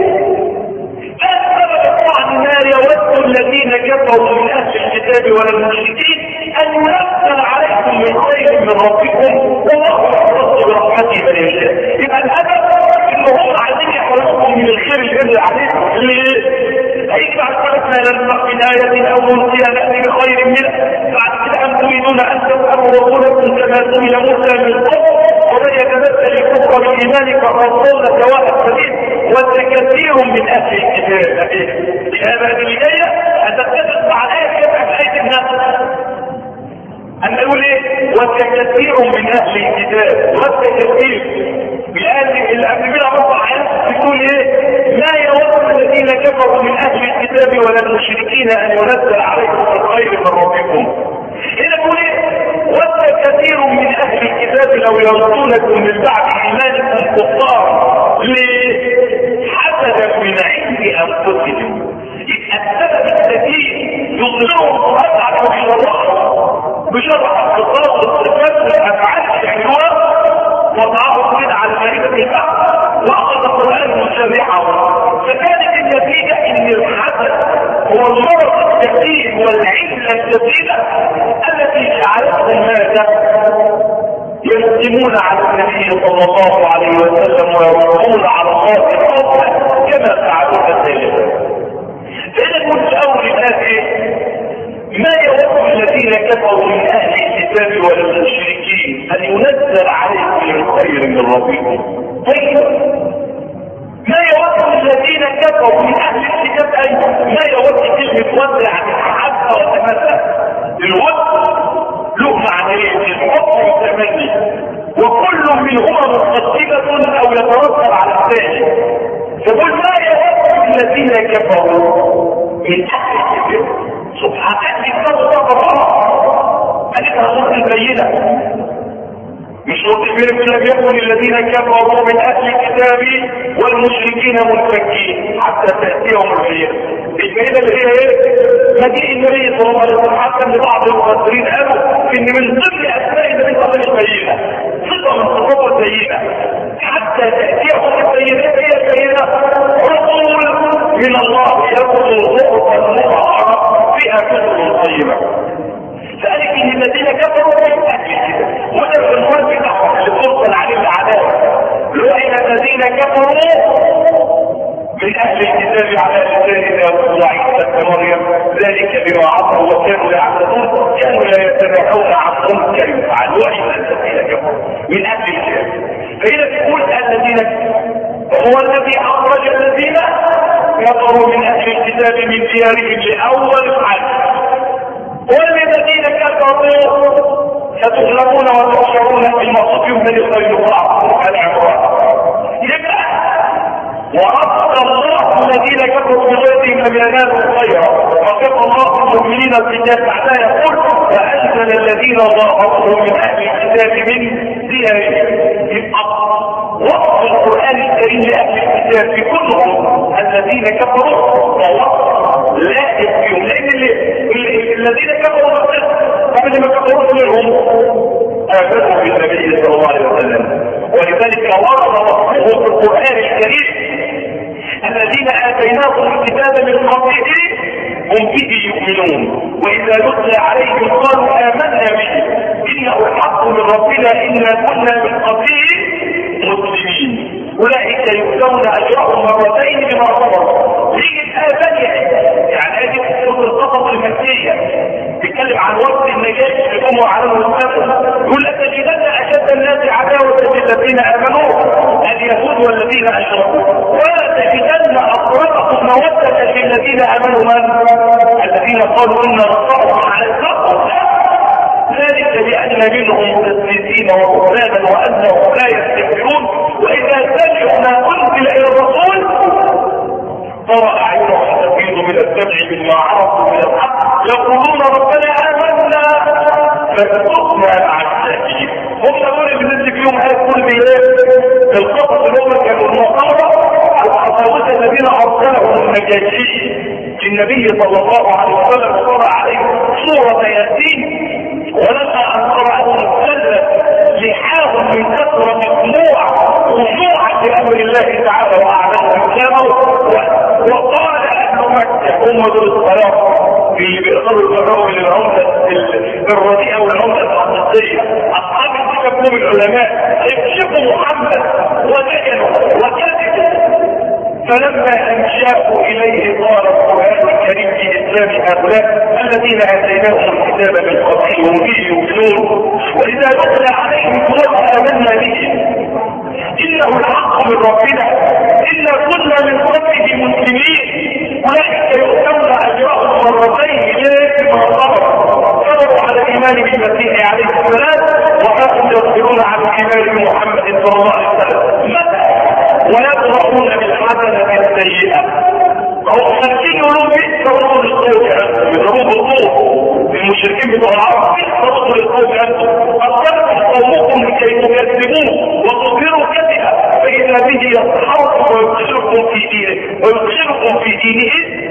سبب الطعن ما يود الذين كفروا من اهل الكتاب ولا المشركين ان ينزل عليكم من خير من ربكم والله يختص برحمته من يشاء. يبقى الهدف ان هم عايزين يحرمكم من الخير اللي ينزل عليكم. ليه؟ هيجي بعد ذلك ما ننفق من آية أو ننسيها نأتي بخير منها. بعد كده أن تريدون أن تسألوا رسولكم كما سئل موسى من قبل ومن يتمثل الكفر بالإيمان فقد ضل سواء السبيل وكثير من أهل الكتاب. هذا البداية أن تتفق مع الآية كما في آية الناس أن نقول إيه؟ وكثير من أهل الكتاب وكثير بأهل اللي قبل منها ربع آيات بتقول إيه؟ ما يود الذين كفروا من أهل الكتاب ولا المشركين أن ينزل عليكم الخير من ربكم. هنا تقول إيه؟ وكثير من أهل الكتاب لو يردونكم من بعد إيمانكم كفار ليه؟ حسدا من عند أنفسهم. السبب الكثير يظهرهم القرآن على بشرح بشرح الصفات والصفات والأفعال يعملوها وضعهم كده على مائدة البحث وأخذ القرآن مشرحه. فكانت النتيجة إن الحسد هو المرض الكثير والعلة الكثيرة التي جعلتهم ماذا؟ يسلمون على النبي صلى الله عليه وسلم ويرضون على الله الحسنى كما فعلوا ذلك. فإذا كنت أول الآية ما يود الذين كفروا من أهل الكتاب ولا المشركين أن ينزل عليكم من خير من ربكم. طيب ما يود الذين كفروا من أهل الكتاب أي ما يود كلمة ود عن الحبة والتمثل. الود له معنيين الحب والتمني وكل منهما مستقبة أو يترتب على الثاني. فقل ما يود الذين كفروا من أهل الكتاب سبحان الله الله قالت هذه البينة مش متفرق لم يكن الذين كفروا من أهل الكتاب والمشركين منفكين حتى تأتيهم البينة. البينة اللي هي ايه؟ مجيء النبي صلى الله عليه وسلم حتى ان بعض المفسرين قالوا ان من ضمن اسماء النبي صلى الله عليه وسلم البينة صفة من صفات البينة حتى تأتيهم البينة. هي البينة رسول من الله يرسل غرفة مطهرة فيها كتب طيبة. ذلك ان الذين كفروا من اهل الكتاب وده العنوان بتاعهم اللي فرصل عليه العذاب لعن الذين كفروا من اهل الكتاب على لسان داوود وعيسى بن مريم ذلك بما عصوا وكانوا يعتدون كانوا لا يتبعون عن منكر يفعل واذا الذين كفروا من اهل الكتاب. فإذا تقول الذين هو الذي اخرج الذين كفروا من اهل الكتاب من ديارهم لاول الحج، والذين كفروا ستغلبون وتحشرون في المصيف من الخيرات العمران. وأبقى الله الذين كفروا بغيرهم لم ينالوا خيرا وكفى الله المؤمنين القتال بعدها يقول وأنزل الذين ظاهروا من أهل الكتاب من ديارهم. يبقى وصف القرآن الكريم لأهل الكتاب في كلهم الذين كفروا ووصف لا يكفيهم، لأن الذين كفروا قبل ما كفروا منهم آمنوا بالنبي صلى الله عليه وسلم، ولذلك ورد وصفه في القرآن الكريم الذين آتيناهم الكتاب من قبله هم به يؤمنون وإذا يتلى عليهم قالوا آمنا به إنه الحق من ربنا إنا كنا من قبله مسلمين أولئك يؤتون أجرهم مرتين بما صبروا. ليه الآية يعني هذه سورة القصص المكية بيتكلم عن وقت النجاة اللي هم على المسلمين، يقول لتجدن أشد الناس عداوة للذين آمنوا اليهود والذين أشركوا ولا تجدن أقربهم مودة للذين آمنوا من الذين قالوا إن نصرهم على الكفر، ذلك بأن منهم مستكبرين وكفرانا وأنهم لا يستكبرون وإذا سمعوا ما أنزل إلى الرسول ترى أعينهم تفيض من الدمع مما عرفوا من الحق يقولون ربنا آمنا فاكتبنا مع الشاهدين. هم دول اللي بنزل فيهم آية كل القصص اللي هم كانوا النصارى القساوسة الذين أرسلهم النجاشي للنبي صلى الله عليه وسلم وقرأ عليه سورة ياسين، ولما أن قرأهم سلت لحاهم من كثرة الدموع خشوعا لأمر الله تعالى وأعلنوا إسلامه وقال أهل مكة هم دول الصلاة اللي بيقدروا يقرروا من العملة الرديئة والعملة الحقيقية أصحاب الكتاب من العلماء يكشفوا محمد ودجنوا وكذبوا، فلما انشاءوا اليه قال القرآن الكريم في اسلام هؤلاء الذين اتيناهم الكتاب من قبله وهم به يؤمنون واذا يتلى عليهم قالوا آمنا به انه الحق من ربنا انا كنا من قبله مسلمين اولئك يؤتون اجرهم مرتين بما صبروا صبروا على الايمان بالمسيح عليه السلام وكانوا يصبرون على الايمان بمحمد صلى الله عليه وسلم متى ويبرؤون بالحسنة السيئة. هو خمسين يقولون بيت ربط للقوم عنهم يضربوا بالقوم المشركين بتوع العرب بيت ربط للقوم عنهم أصدقوا قومكم لكي تكذبوه وتظهروا كذبا فإذا به يصحركم ويبشركم في دينه ويبشركم في دينه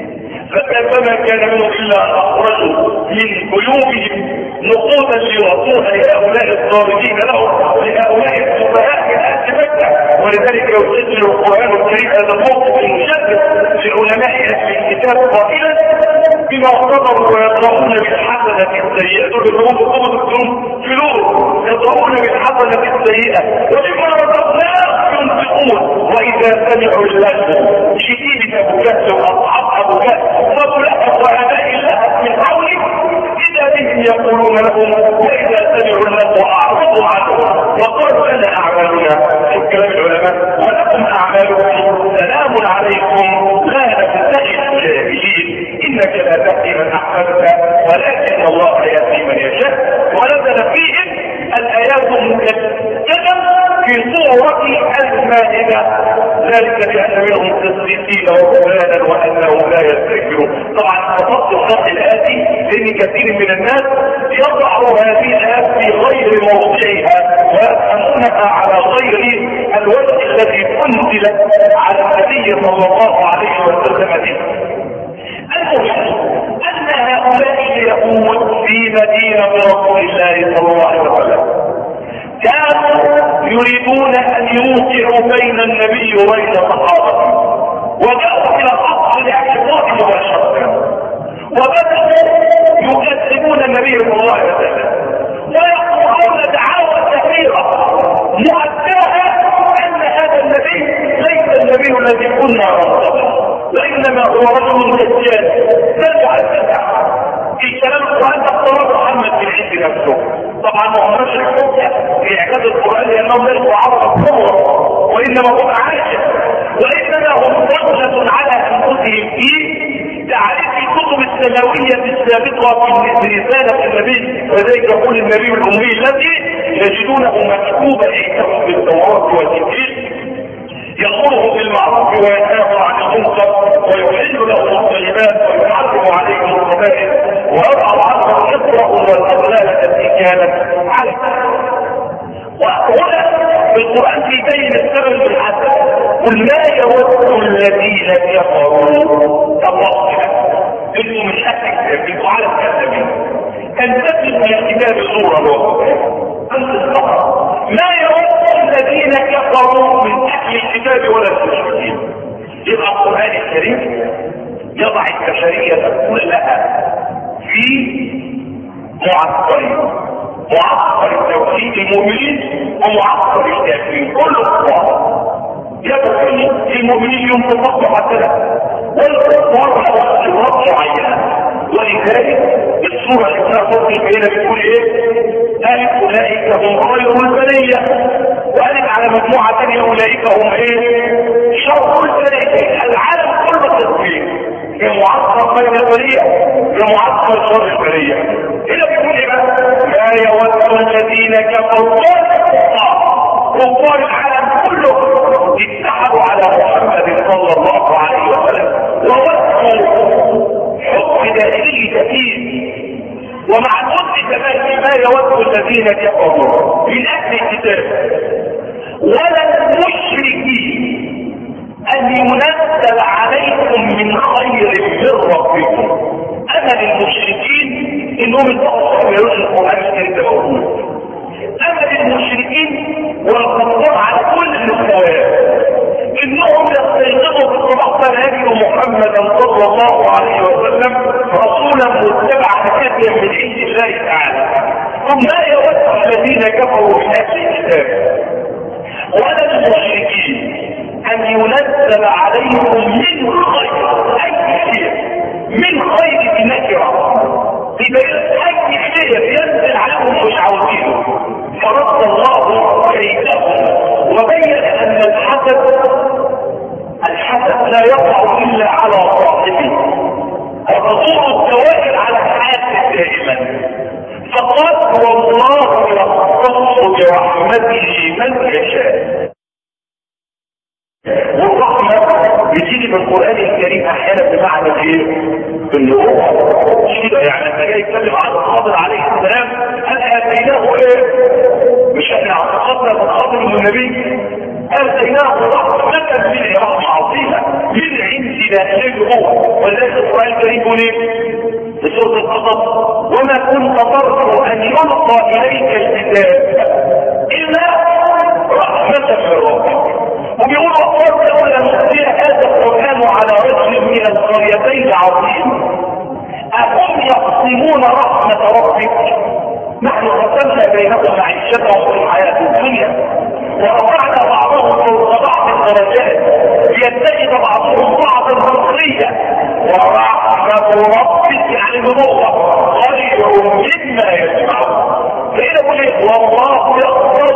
فما كان منه إلا أن أخرجوا من قلوبهم نقودا ليعطوها لهؤلاء الضاربين لهم لهؤلاء السفهاء من أهل مكة. ولذلك يسجل القرآن الكريم هذا الموقف المشدد لعلماء أهل الكتاب قائلا بما صبروا ويقرؤون بالحسنة السيئة دول يقرؤون بقوة الذنوب فلوس يقرؤون بالحسنة السيئة وبما رزقناهم ينفقون وإذا سمعوا اللغو شديد أبو جهل وأصحاب أبو جهل وأولئك وآباء الله من حولك إذا بهم يقولون لهم وإذا سمعوا اللغو أعرضوا عنه وقالوا لنا أعمالنا في كلام العلماء ولكم أعمالكم سلام عليكم لا نبتغي الجاهلين إنك لا تهدي من أحببت ولكن الله يهدي من يشاء. ونزل فيهم الآيات المكتبة في صورة المائدة ذلك بأن منهم تصديقين وقلانا وأنهم لا يستكبرون. طبعا تفصل الشرح الآتي لأن كثير من الناس يضعوا هذه الآيات في غير موضعها ويفهمونها على غير الوجه الذي أنزلت على النبي صلى الله عليه وسلم به. المهم أن هؤلاء اليهود في مدينة رسول الله صلى الله عليه وسلم كانوا يريدون أن يوقعوا بين النبي وبين صحابته وجاءوا إلى الحق لاعتقاد مباشرة وبدأوا يكذبون النبي صلى الله عليه وسلم ويقولون دعاوى كثيرة مؤداها أن هذا النبي ليس النبي الذي كنا ورجل دجال ترجع الفتح في كلام القرآن تختار محمد بن عيسى نفسه. طبعا ما هماش الحجة في إعجاز القرآن لأنهم ليسوا عرب الكبرى وإنما هم عاجز، وإنما هم حجة على أنفسهم في تعريف الكتب السماوية السابقة في رسالة النبي. وذلك يقول النبي الأمي الذي يجدونه مكتوبا عندهم في التوراة والإنجيل يأمرهم بالمعروف وينهاهم عن المنكر ويحل لهم الطيبات ويحرم عليهم الخبائث ويضع عنهم إصرهم والأغلال التي كانت عليهم. وهنا في القرآن في بين السبب بالحسن قل ما يود الذين كفروا الله انتم من اهل الكتاب انتم على الكتابين تنتبه من الكتاب الصوره الوسطى ما يود الذين كفروا من اهل الكتاب ولا المشركين. يبقى القرآن الكريم يضع البشريه كلها في معسكرين، معسكر التوحيد المؤمنين ومعسكر الكافرين كله كفار. يبقى المؤمنين يوم تطبق مثلا والكفار صفات معينه. ولذلك السوره اللي فيها فصل بيننا بتقول ايه؟ قالت اولئك هم خير البريه، وقالت على مجموعه ثانيه اولئك هم ايه؟ شر البريه. العالم كله تصوير في معسكر خير البريه في معسكر شر البريه. هنا بيقول ايه بقى؟ ما يود الذين كفروا كفار العالم كله اتحدوا على محمد صلى الله عليه وسلم ووصفوا حب داخلي كثير. ومع الوصف كمان ما يود الذين كفروا من اهل الكتاب ولا المشركين ان ينزل عليكم من خير من ربكم. اما للمشركين انهم يتقصوا ويرجوا القران الكريم موجود. اما للمشركين والكفار على كل المستويات انهم يستيقظوا بالصدق يجدوا محمدا صلى الله عليه وسلم رسولا متبعا هديا من عند الله تعالى. وما يود الذين كفروا من اهل الكتاب ولا المشركين ان ينزل عليكم من خير اي شيء من خير بنكره يبقى اي شيء ينزل عليهم مش عاوزينه. فرد الله كيدهم وبين ان الحسد الحسد لا يقع الا على صاحبه وتدور الدوائر على الحاسد دائما. فقال والله يختص برحمته من يشاء. والرحمه بتيجي في القران الكريم احيانا بمعنى ايه؟ بالنبوه. كده يعني لما جاي يتكلم عن الخضر عليه السلام هل اتيناه ايه؟ مش احنا اعتقدنا من خضر من النبي اتيناه رحمه من رحمه عظيمه من عندنا اليه هو. ولذلك القران الكريم يقول ايه؟ في سوره القصص وما كنت ترجو ان يلقى اليك الكتاب الا رحمه من ربك. وبيقول وقال لولا نزل هذا القران على رجل من القريتين عظيم اهم يقسمون رحمه ربك نحن قسمنا بينهم معيشتهم في الحياه الدنيا ورفعنا بعضهم فوق بعض الدرجات ليتخذ بعضهم بعضا سخريا ورحمه ربك يعني النبوه خير مما يجمعون. فإذا قلت والله يختص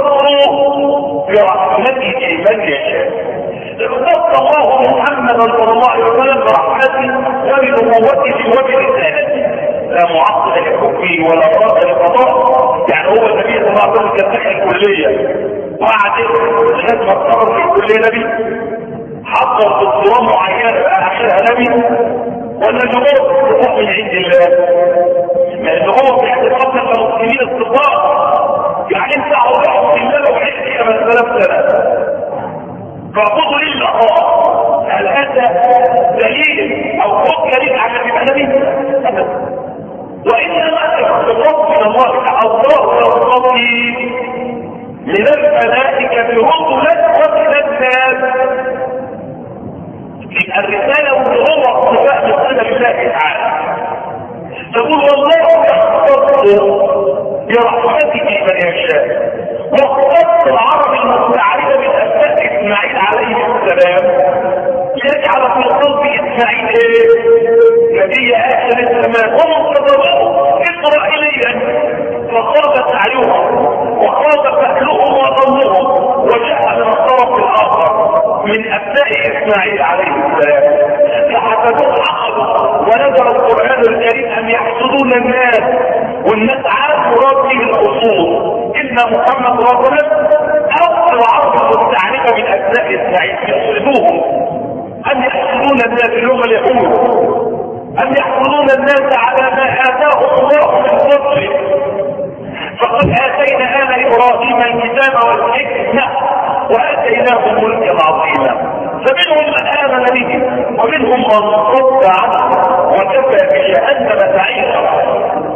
برحمته من يشاء. اختص الله محمدا صلى الله عليه وسلم برحمته وبنبوته وبرسالته لا معطل لحكمه ولا راد لقضاء. يعني هو النبي صلى الله عليه وسلم كان داخل الكليه وقعد لغايه ما اتخرج في الكليه نبي حضر دكتوراه معينه اخرها نبي ولا نبوه تروح من عند الله. لان هو في اعتقادنا كمسلمين استطاع يعني انت عوضهم في الله لو عشت خمس آلاف سنه فاعبدوا لله. هل هذا دليل او حجه لك على تبقى نبي؟ وانما الاختصاص من الله تعالى الله يرتضي من الملائكه رسلا ومن الناس. يبقى الرساله والنبوه اقتفاء من قبل الله تعالى. تقول والله يختص برحمته من يشاء. واختص العرب المستعربه من اسماء اسماعيل عليه السلام ليجعل في قلبه اسماعيل ايه؟ نبي اخر الزمان، هم صدروه اسرائيليا فخاب سعيهم وخاب فألهم وظلهم، وجاء من الطرف الاخر من ابناء اسماعيل عليه السلام فحسدوه عقله. ونزل القرآن الكريم ان يحسدون الناس، والناس عاد مراد به الاصول ان محمد رجلا او العرب المستعربه من ابناء اسماعيل يحسدوهم، ان يحسدون الناس اللغه اليهود، ان يحسدون الناس على ما اتاهم الله من فضله. فقد اتينا ال ابراهيم الكتاب والحكمه واتيناهم ملكا عظيما، فمنهم من امن به ومنهم من صد عنه وكفى بجهنم سعيرا.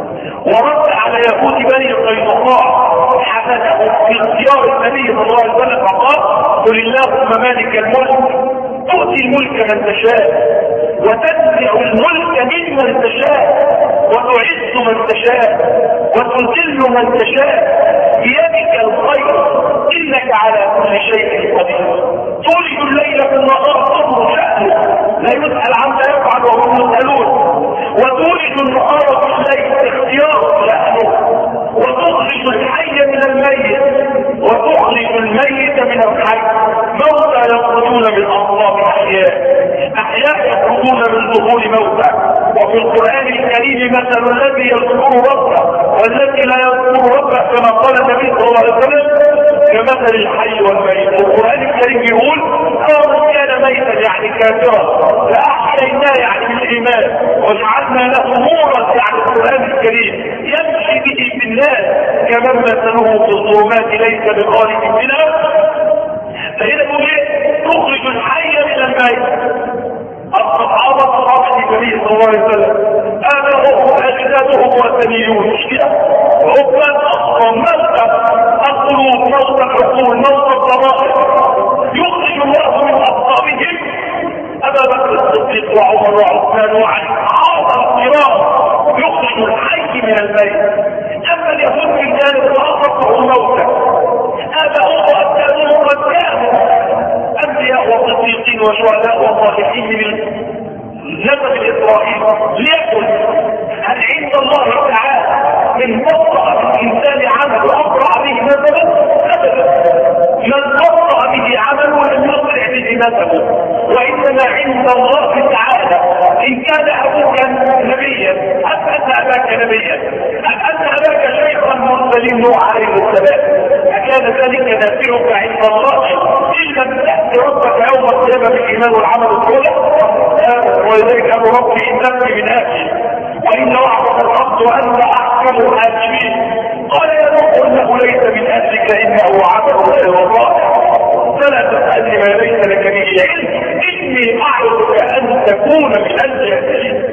ورد على يهود بني قينقاع حسنهم في اختيار النبي صلى الله عليه وسلم فقال قل اللهم مالك الملك تؤتي الملك من تشاء وتنزع الملك ممن تشاء وتعز من تشاء وتذل من تشاء بيدك الخير انك على كل شيء قدير. تولد الليل في النهار تظهر شأنه لا يسأل عما يفعل وهم يسألون، وتولد النهار في الليل اختيار شأنه، وتخرج الحي من الميت وتخرج الميت من الحي. موتى يخرجون من اصلاب احياء، احياء يخرجون من ظهور موتى. وفي القرآن الكريم مثل الذي يذكر ربه والذي لا يذكر ربه كما قال النبي صلى الله عليه وسلم كمثل الحي والميت. القرآن الكريم يقول أو كان ميتا يعني كافرا فأحييناه يعني بالإيمان وجعلنا له نورا يعني القرآن الكريم يمشي به في الناس كمن مثله في الظلمات ليس بخارج منها. فهنا يقول ايه؟ تخرج الحي من الميت. الصحابة صحابة النبي صلى الله عليه وسلم آباؤهم وأجدادهم وثنيون مش كده؟ وعقبال أصلا موتى القلوب موتى العقول موتى الضمائر يخرج الله من أصحابهم أبا بكر الصديق وعمر وعثمان وعلي أعظم قراءة يخرج الحي من الميت. أما اليهود في الجانب الآخر فهم موتى آباؤهم وأجدادهم قد كانوا أنبياء وصديقين وشهداء وصالحين من نسب الإسرائيل. ليكن هل عند الله تعالى من بطأ الإنسان عمل وأبرع به نسبه؟ أبدا. من بطأ به عمل ولم يسرع به نسبه. وإنما عند الله تعالى إن كان أبوك نبيا أم أن أباك نبيا أم أن أباك شيخا مرسلين نوح عليه السلام أكان ذلك نافعك عند الله إن لم تأتي ربك يوم القيامة بالإيمان والعمل الصالح. ولذلك أبو ربي إنك من أهلي وإن وعدك الأرض وأنت أحكم الحاكمين. قال يا نوح إنه ليس من أهلك إنه عمل غير الله فلا تسألني ما ليس لك به علم إني أعظك أن تكون من أهل.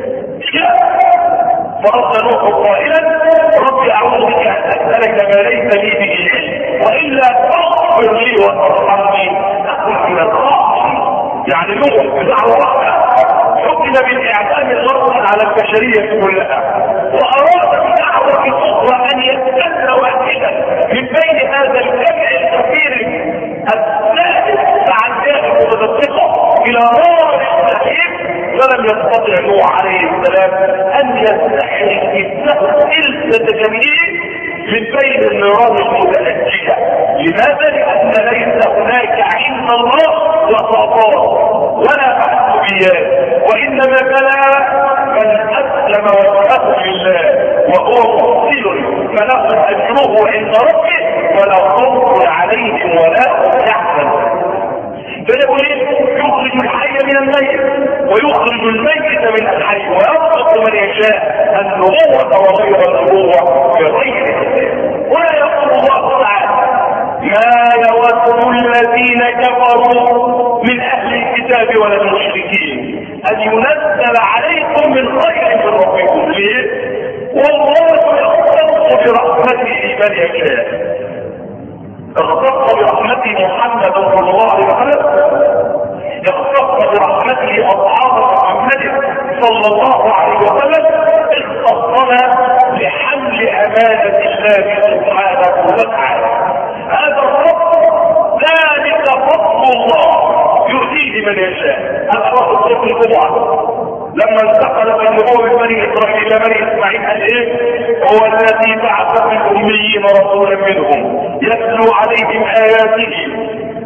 فرد نوح قائلا ربي أعوذ بك أن أسألك ما ليس لي به علم وإلا تغفر لي وترحمني أكون من الخاسرين. يعني نوح بدعوة واحدة حكم بالإعدام غرضا على البشرية كلها، وأراد بدعوة أخرى أن يستنى واحدا من بين هذا الجمع الكثير الزائد عن ذلك متدفقة إلى نار الجحيم. فلم يستطع نوح عليه السلام أن يستحرج ابنه سلسلة جميل من بين النيران المتأججة. لماذا؟ لأن ليس هناك عند الله وسطات ولا محسوبيات، وإنما بلا من أسلم وفقه لله وهو محسن فله أجره عند ربه ولا خوف عليهم ولا يحزن. فيقول يخرج الحي من الميت ويخرج الميت من الحي ويرزق من يشاء النبوة وغير النبوة بغير حساب. ولا يقول الله تعالى ما يود الذين كفروا من أهل الكتاب ولا المشركين أن ينزل عليكم من خير من ربكم. ليه؟ والله يختص برحمته من يشاء. اختص برحمته محمد صلى الله عليه وسلم، اختص برحمته اصحاب محمد صلى الله عليه وسلم، اختصنا بحمل امانه الله سبحانه وتعالى. هذا الفضل ذلك فضل الله يؤتيه من يشاء. الأرواح الصوت الجمعة لما انتقل من نبوة بني إسرائيل إلى بني إسماعيل قال إيه؟ هو الذي بعث في الأميين رسولا منهم يتلو عليهم آياته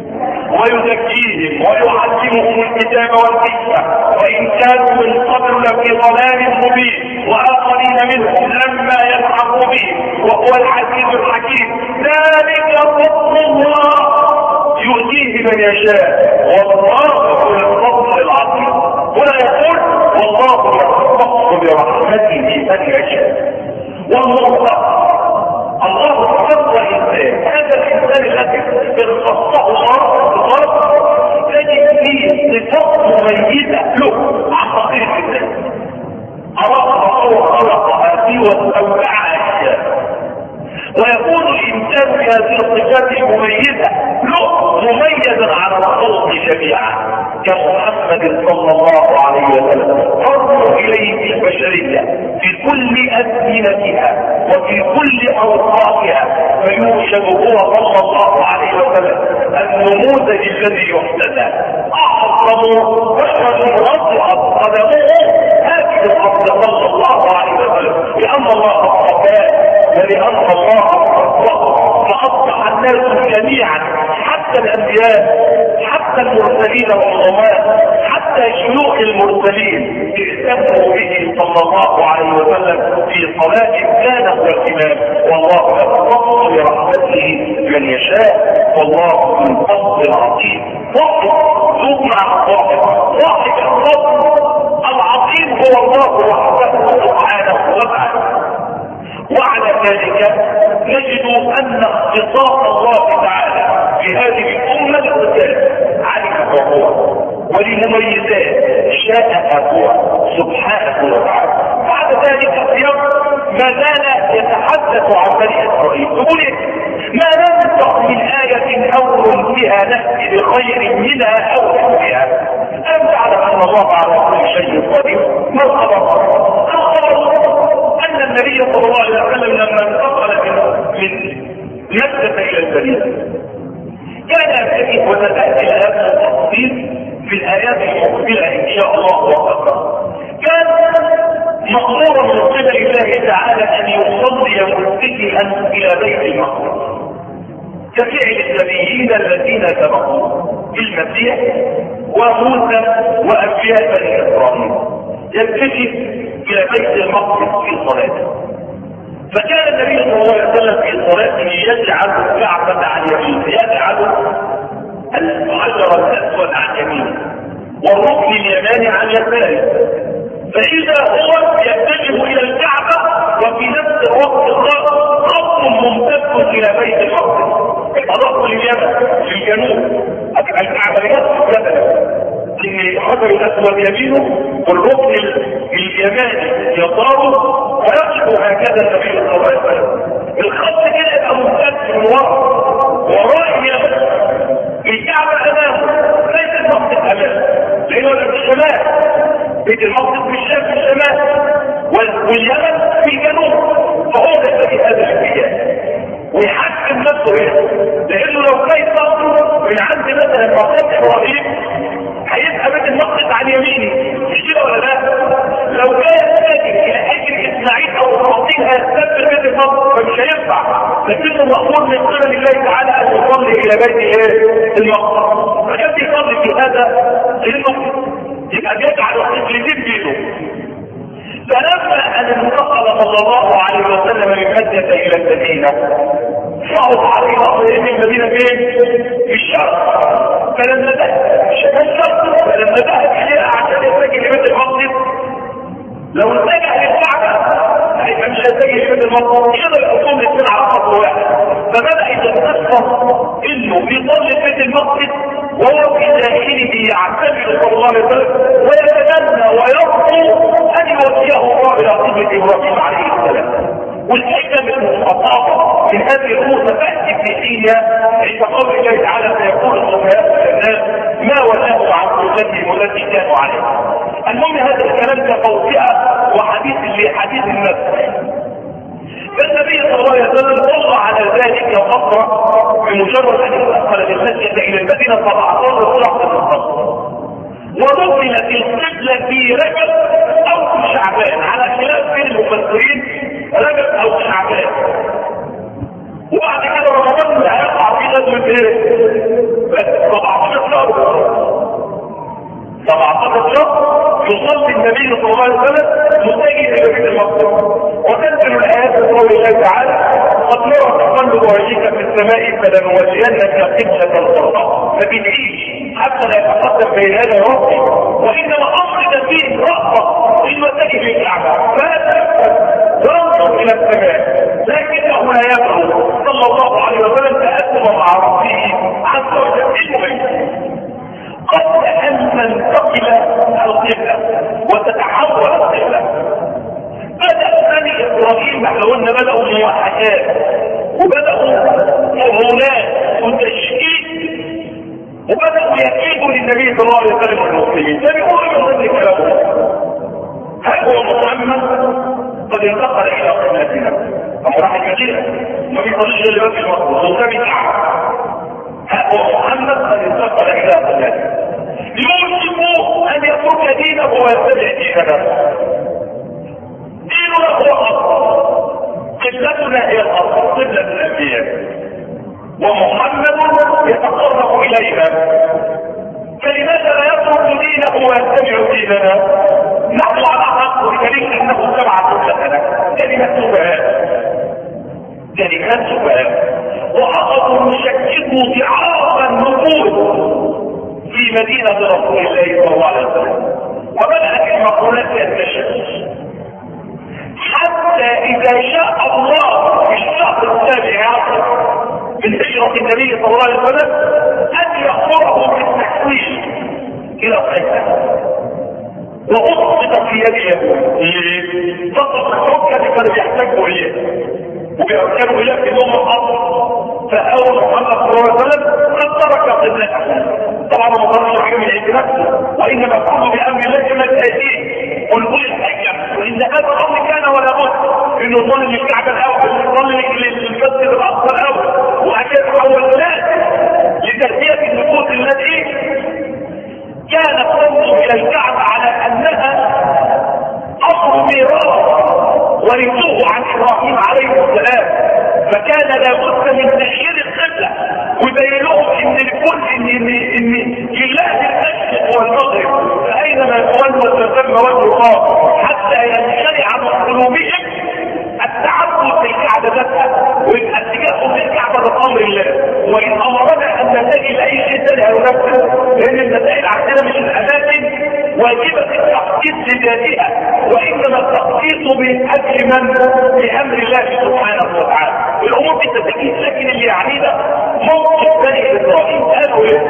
ويزكيهم ويعلمهم الكتاب والحكمة وإن كانوا من قبل لفي ضلال مبين وآخرين منهم لما يلحقوا به وهو العزيز الحكيم. ذلك فضل الله يؤتيه من يشاء والله ذو الفضل العظيم. هنا يقول والله يختص برحمته من يشاء. والله الله خص الانسان، هذا الانسان الذي خصه الله بخلق تجد فيه صفات مميزه له عن بقيه الناس. أراد الله خلق هذه واستودعها اشياء، ويكون الانسان بهذه الصفات المميزه له مميزا على الخلق جميعا كمحمد صلى الله عليه وسلم. انظروا اليه البشريه في كل ازمنتها وفي كل اوقاتها فيوجد هو صلى الله عليه وسلم النموذج الذي يحتذى. اعظم بشر رفعت قدمه هكذا الرب صلى الله عليه وسلم، لان الله اصطفاه ولان الله اصطفاه فاصبح الناس جميعا حتى الانبياء حتى المرسلين والعلماء حتى شيوخ المرسلين اهتموا به صلى الله عليه وسلم في صلاة كان هو الامام. والله يختص برحمته من يشاء والله ذو الفضل العظيم. فضل ذو مع الفضل صاحب الفضل العظيم هو الله وحده سبحانه وتعالى. وعلى ذلك نجد ان اختصاص الله تعالى في هذه الامه الرساله علم هو ولمميزات شاء هو سبحانه وتعالى. بعد ذلك السياق ما زال يتحدث عن بني اسرائيل يقول ما ننسخ من آية أو ننسها نأتي بخير منها أو مثلها. ألم تعلم أن الله على كل شيء قدير؟ ما الخبر؟ الخبر أن النبي صلى الله عليه وسلم لما انتقل من مكة إلى المدينة كان يبتدئ وتأتي الآيات التفصيل في الآيات المقبلة إن شاء الله وقفا. كان مأمورا من قبل الله تعالى أن يصلي متجها إلى بيت المقدس كفعل النبيين الذين سبقوا بالمسيح وموسى وأنبياء بني إسرائيل يتجه إلى بيت المقدس في صلاته. فكان النبي صلى الله عليه وسلم في صلاته يجعل الكعبة عن يمينه، يجعل الحجر الأسود عن يمينه والركن اليماني عن يساره. فإذا هو يتجه إلى الكعبة وفي نفس الوقت خط ممتد إلى بيت المقدس. الركن اليمني في الجنوب الكعبة بنفس الجبل إن الحجر الأسود يمينه والركن اليماني يساره ويقف هكذا النبي صلى الله عليه وسلم. الخط كده يبقى ممتد من وراء وراء اليمن الكعبة أمامه ليس المقدس أمامه لأنه في الشمال. بيت المقدس في الشام في الشمال واليمن في الجنوب. فهو ده في هذا الاتجاه ويحكم نفسه هنا لأنه لو كان يصدر من عند مثلا مقام إبراهيم هيبقى بيت المقدس عن يمينه مش كده ولا لا؟ لو كان ساكن إلى حجر إسماعيل أو إبراهيم هيستقبل بيت المقدس فمش هينفع، لكنه مأمور من قبل الله تعالى أن يصلي إلى بيت المقدس. فكان يصلي في هذا لأنه يبقى بيجعل القبلتين بيده. فلما ان انتقل صلى الله عليه وسلم من مكة الى المدينة صعد عليه اقليم المدينة فين؟ في الشرق. فلما ذهب الشرق فلما ذهب اليه عشان يتجه لبيت المقدس لو اتجه للكعبة هيبقى مش هيتجه لبيت المقدس يقدر الحكومة يكون على خط واحد. فبدأ يتنفس انه بيصلي بيت المقدس وهو في داخله يعتمد صلى الله عليه وسلم ويتمنى ويرجو ان يوجهه الله الى قبلة ابراهيم عليه السلام. والحكمة المخططة من هذه الامور تأتي في حينها عند قول الله تعالى فيقول الصفياء الناس ما ولاه عن قبلتهم التي كانوا عليها. المهم هذا الكلام كتوطئة وحديث لحديث النفس. فالنبي صلى الله عليه وسلم صلى على ذلك فترة بمجرد ان انتقل من مكة الى المدينة سبعتاشر سنة في الخط ودخلت القبلة في رجب او في شعبان على خلاف بين المفسرين، رجب او شعبان. وبعد كده رمضان اللي هيقع في غزوة ايه؟ بس سبعتاشر شهر سبعتاشر شهر يصلي النبي صلى الله عليه وسلم متجه الى بيت المقدس، وتنزل الايات بقول الله تعالى: قد نرى تقلب وجهك في السماء فلنولينك قبلة ترضاها. ما بنعيش حتى لا يتقدم بين يدي ربي، وانما امر فيه رغبه في المتجه للكعبه، فهذا ينظر الى السماء لكنه لا يبلغ صلى الله عليه وسلم تأثم مع ربه عز وجل. قبل ان تنتقل القبلة وتتحول القبلة بدأ بني اسرائيل، احنا قلنا بدأوا موحدات وبدأوا مرونات وتشكيك وبدأوا يكيدوا للنبي صلى الله عليه وسلم والمسلمين. ده بيقولوا من ضمن كلامهم: هل هو محمد قد انتقل الى قبلتنا؟ أو راح المدينة ما بيصليش اللي بس المقدس وسامي الكعبة. ها هو محمد قد انتقل الى قبلتنا يوشك ان يترك دينه ويتبع ديننا. ديننا هو الأصل، قبلتنا هي الأصل، قبلة الأنبياء، ومحمد يتقرب إلينا. فلماذا لا يترك دينه ويتبع ديننا؟ نحن على حق بدليل انه اتبع قبلتنا. كلمة سبهاء كلمات سبهاء واخذوا يشككوا ضعاف النفوذ في مدينة رسول الله صلى الله عليه وسلم، وبدأت المقولات تنتشر حتى إذا شاء الله في الشهر السابع عشر من هجرة النبي صلى الله عليه وسلم أن يأمره بالتحويل إلى قيسة وأسقط في يده فقط الحكة اللي كانوا يحتاجوا إليه وبيركبوا إليه في يوم الأرض. فأول محمد صلى الله عليه وسلم قد ترك قبلته. طبعا ما ظهرش حاجه من عند نفسه، وانما كله بامر الله كما تاتيه. قل قل الحكم وان هذا الامر كان ولا بد انه يصلي للكعبه الاول، يصلي للمسجد الاقصى الاول، وهكذا اول الناس لتربيه النفوس التي كانت تنظر الى الكعبه على انها اصل ميراث ورثوه عن ابراهيم عليه السلام. فكان لابد من تغيير القبله ويبين لهم ان الكل ان ان ان لله المشرق والمغرب، فاينما يتولى ثم وجه الله حتى ينشرع من قلوبهم التعبد بالكعبه ذاتها ويبقى اتجاههم للكعبه بامر الله. وان امرنا ان نتجه لاي شيء ثاني هننفذ، لان المسائل عندنا مش الاماكن واجبه التخطيط لذاتها، وانما التخطيط باجل من؟ بامر الله سبحانه وتعالى. الامور بالتسكين، لكن اللي يعنينا موقف بني اسرائيل قالوا ايه؟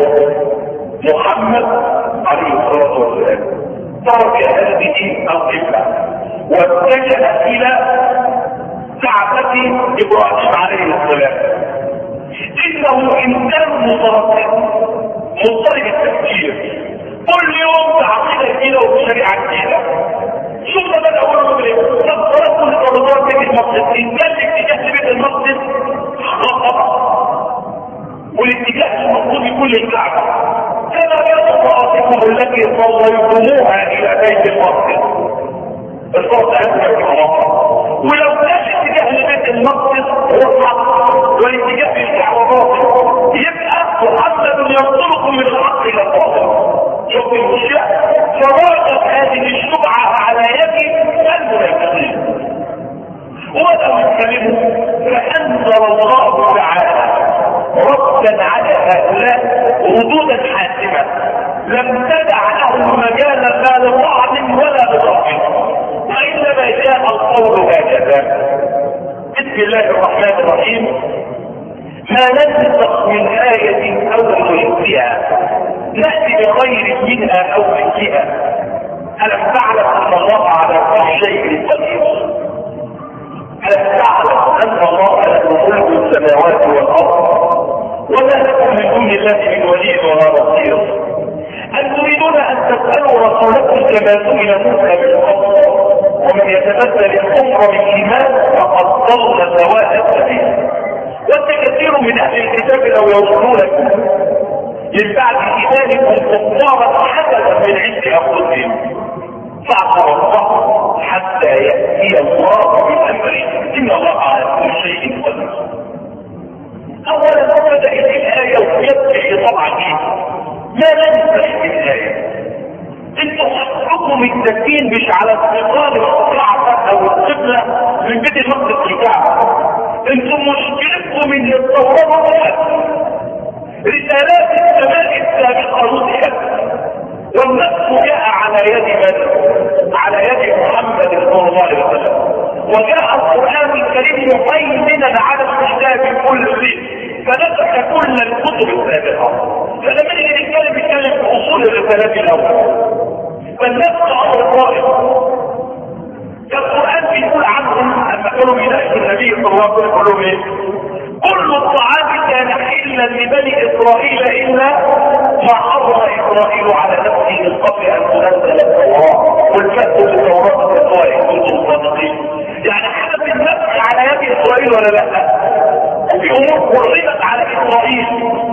محمد عليه الصلاه والسلام ترك هذه القبله واتجه الى كعبه ابراهيم عليه السلام. انه انسان متردد مضطرب التفكير، كل يوم تعقيده جديده وشريعه جديده. شوف بدا اقول لك ايه؟ طب خلاص كل القرارات بيت المقدس ان كان الاتجاه لبيت المقدس خطا، والاتجاه المفروض يكون للكعبه كما كانت صلاتكم التي صليتموها الى بيت المقدس. الصلاه تاثر في الواقع، ولو كان الاتجاه لبيت المقدس هو الحق والاتجاه للكعبه باطل، يبقى محمد ينطلق من الحق الى الباطل. شوف المشكله، فواجهت هذه الشبعه على يد المنافقين وبداوا يتكلموا، فانزل الله تعالى ردا على هؤلاء ردودا حاسمه لم تدع لهم مجالا لا لطعن ولا لضعف، وانما جاء القول هكذا: بسم الله الرحمن الرحيم، ما ننسخ من آية أو ننسها نأتي بغير منها أو مثلها ألم تعلم أن الله على كل شيء قدير؟ ألم تعلم أن الله له ملك السماوات والأرض وما لكم من دون الله من ولي ولا نصير؟ أن تريدون أن تسألوا رسولكم كما سئل موسى من قبل؟ ومن يتبدل الكفر بالإيمان فقد ضل سواء السبيل. وانت كثير من اهل الكتاب لو يوصلونكم من بعد ايمانكم كفارا حدثا من عند انفسهم فاعبدوا الله حتى ياتي الله بامره ان الله على كل شيء قدير. اولا بدات الايه ويبكي طبعا ما لم تحكي الايه. انتم حقكم التدين مش على استقرار الكعبه او القبله من بيت المقدس للكعبه. انتم مشكلتكم ان التوراه رسالات السماء السابقه رسلت والنص جاء على يد من؟ على يد محمد صلى الله عليه وسلم. وجاء القران الكريم مهيمنا على الكتاب كله فنسخ كل الكتب السابقه. فلما نيجي نتكلم نتكلم في اصول الرسالات الاول فالنسخ امر قائم. القران بيقول عنهم لما كانوا يناقشوا النبي صلى الله عليه وسلم يقول لهم ايه؟ كل الطعام كان حلا لبني اسرائيل الا ما حرم اسرائيل على نفسه من قبل ان تنزل التوراه والكتب التوراه بالطوائف كنتم صادقين. يعني حدث النسخ على يد اسرائيل ولا لا؟ في امور حرمت على اسرائيل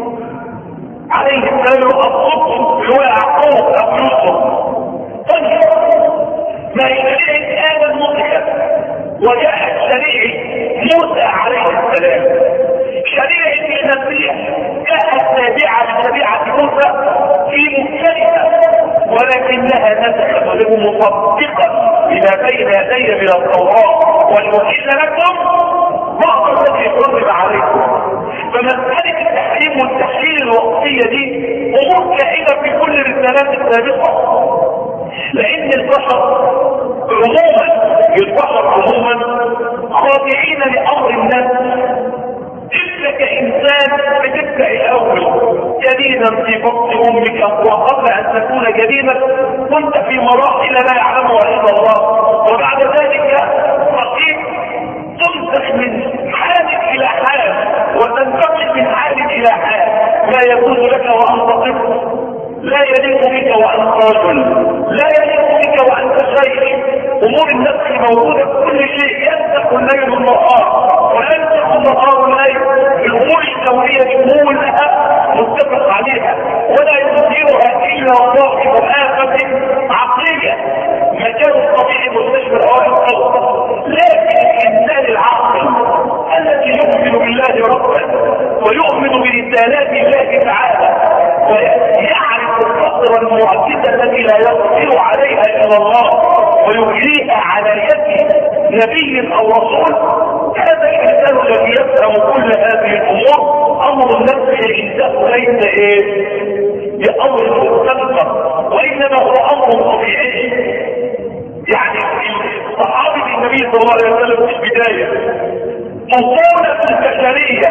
عليه السلام الصدق اللي هو يعقوب او يوسف. طيب ما هي شريعه ادم نطقت وجاءت شريعه موسى عليه السلام. شريعه المسيح جاءت تابعه لشريعه موسى في مختلفه ولكنها نسخت مطبقا لما بين يدي من التوراه ولأحل لكم بعض الذي حرم عليكم. فمسألة التحريم والتحليل الوقتية دي امور كائنة في كل الرسالات السابقة. لان البشر عموما البشر عموما خاضعين لامر النفس. انت كانسان بتبدا الاول جديدا في بطن امك وقبل ان تكون جديدا كنت في مراحل لا يعلمها الا الله وبعد ذلك رقيق تنتقل من حال الى حال وتنتقل من حال الى حال لا يجوز لك وانت طفل لا يليق بك وانت رجل لا يليق بك وانت شيء. امور النفس موجوده في كل شيء ينسخ الليل والنهار وينسخ النهار الليل. الامور الكونيه كلها متفق عليها ولا يظهرها الا صاحب آفة عقليه. مكان الطبيعي مستشفى اوائل الخلق. لكن الانسان العاقل الذي يؤمن بالله ربا ويؤمن برسالات الله تعالى ويعرف القدر المعجزه التي لا يقدر عليها الا الله ويجريها على يد نبي او رسول. هذا الانسان الذي يفهم كل هذه الامور امر النفس عنده ليس ايه بامر مستنكر وانما هو امر طبيعي. يعني صحابه النبي صلى الله عليه وسلم في البدايه مطولة البشريه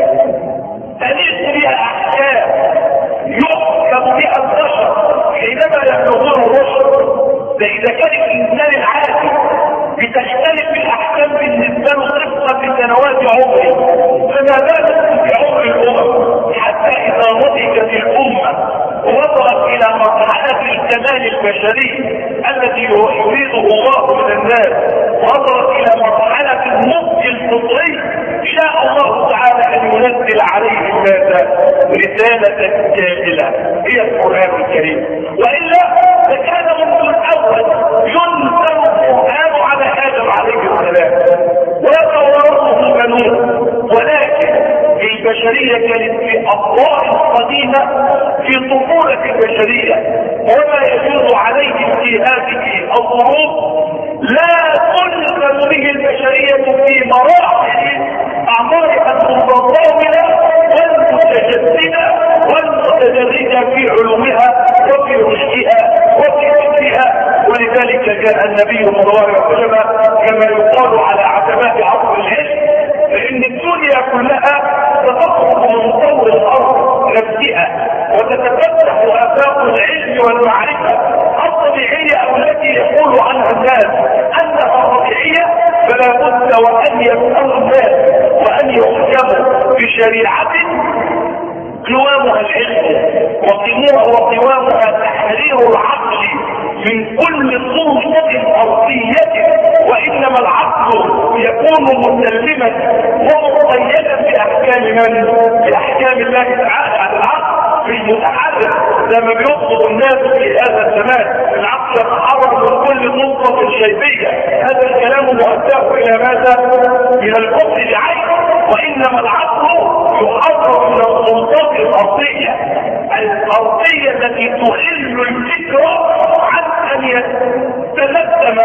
تليق بها احكام يحكم بها البشر حينما يبلغون الرشد. ده اذا كان الانسان العادي بتختلف الاحكام بالنسبه له طبقا لسنوات عمره فما بالك بعمر الامم حتى اذا نضجت الامه ووصلت الى مرحله الكمال البشري الذي يريده الله من الناس ووصلت الى مرحله النضج الفطري شاء الله تعالى ان ينزل عليهم ماذا؟ رساله كامله هي القران الكريم. والا فكان منذ الاول ينزل القران على ادم عليه السلام ويتورثه بنوه. ولكن البشريه كانت في اضواء قديمه في طفوله البشريه وما يجوز عليهم في هذه الظروف لا تلزم به البشريه في مراحل اعمارها المتطاوله والمتجدده والمتدرجه في علومها وفي رشدها وفي فكرها. ولذلك جاء النبي صلى الله عليه وسلم كما يقال على عتبات عصر العلم فان الدنيا كلها ستخرج من طور الارض نفسها وتتفتح افاق العلم والمعرفه الطبيعيه التي يقول عنها الناس انها طبيعيه فلا بد وان يفهم الناس وان يحكموا بشريعه قوامها العلم وقوامها تحرير العقل من كل سلطة أرضية. وإنما العقل يكون مسلما ومقيدا بأحكام من؟ بأحكام الله تعالى. العقل في المتحرك زي ما بيطلب الناس في هذا الزمان. العقل يتحرر من كل نقطة شيبية. هذا الكلام مؤداه الى ماذا؟ الى الكفر العين. وانما العقل يحرر من السلطات الارضية الارضية التي تحل الفكرة عن ان يتلزم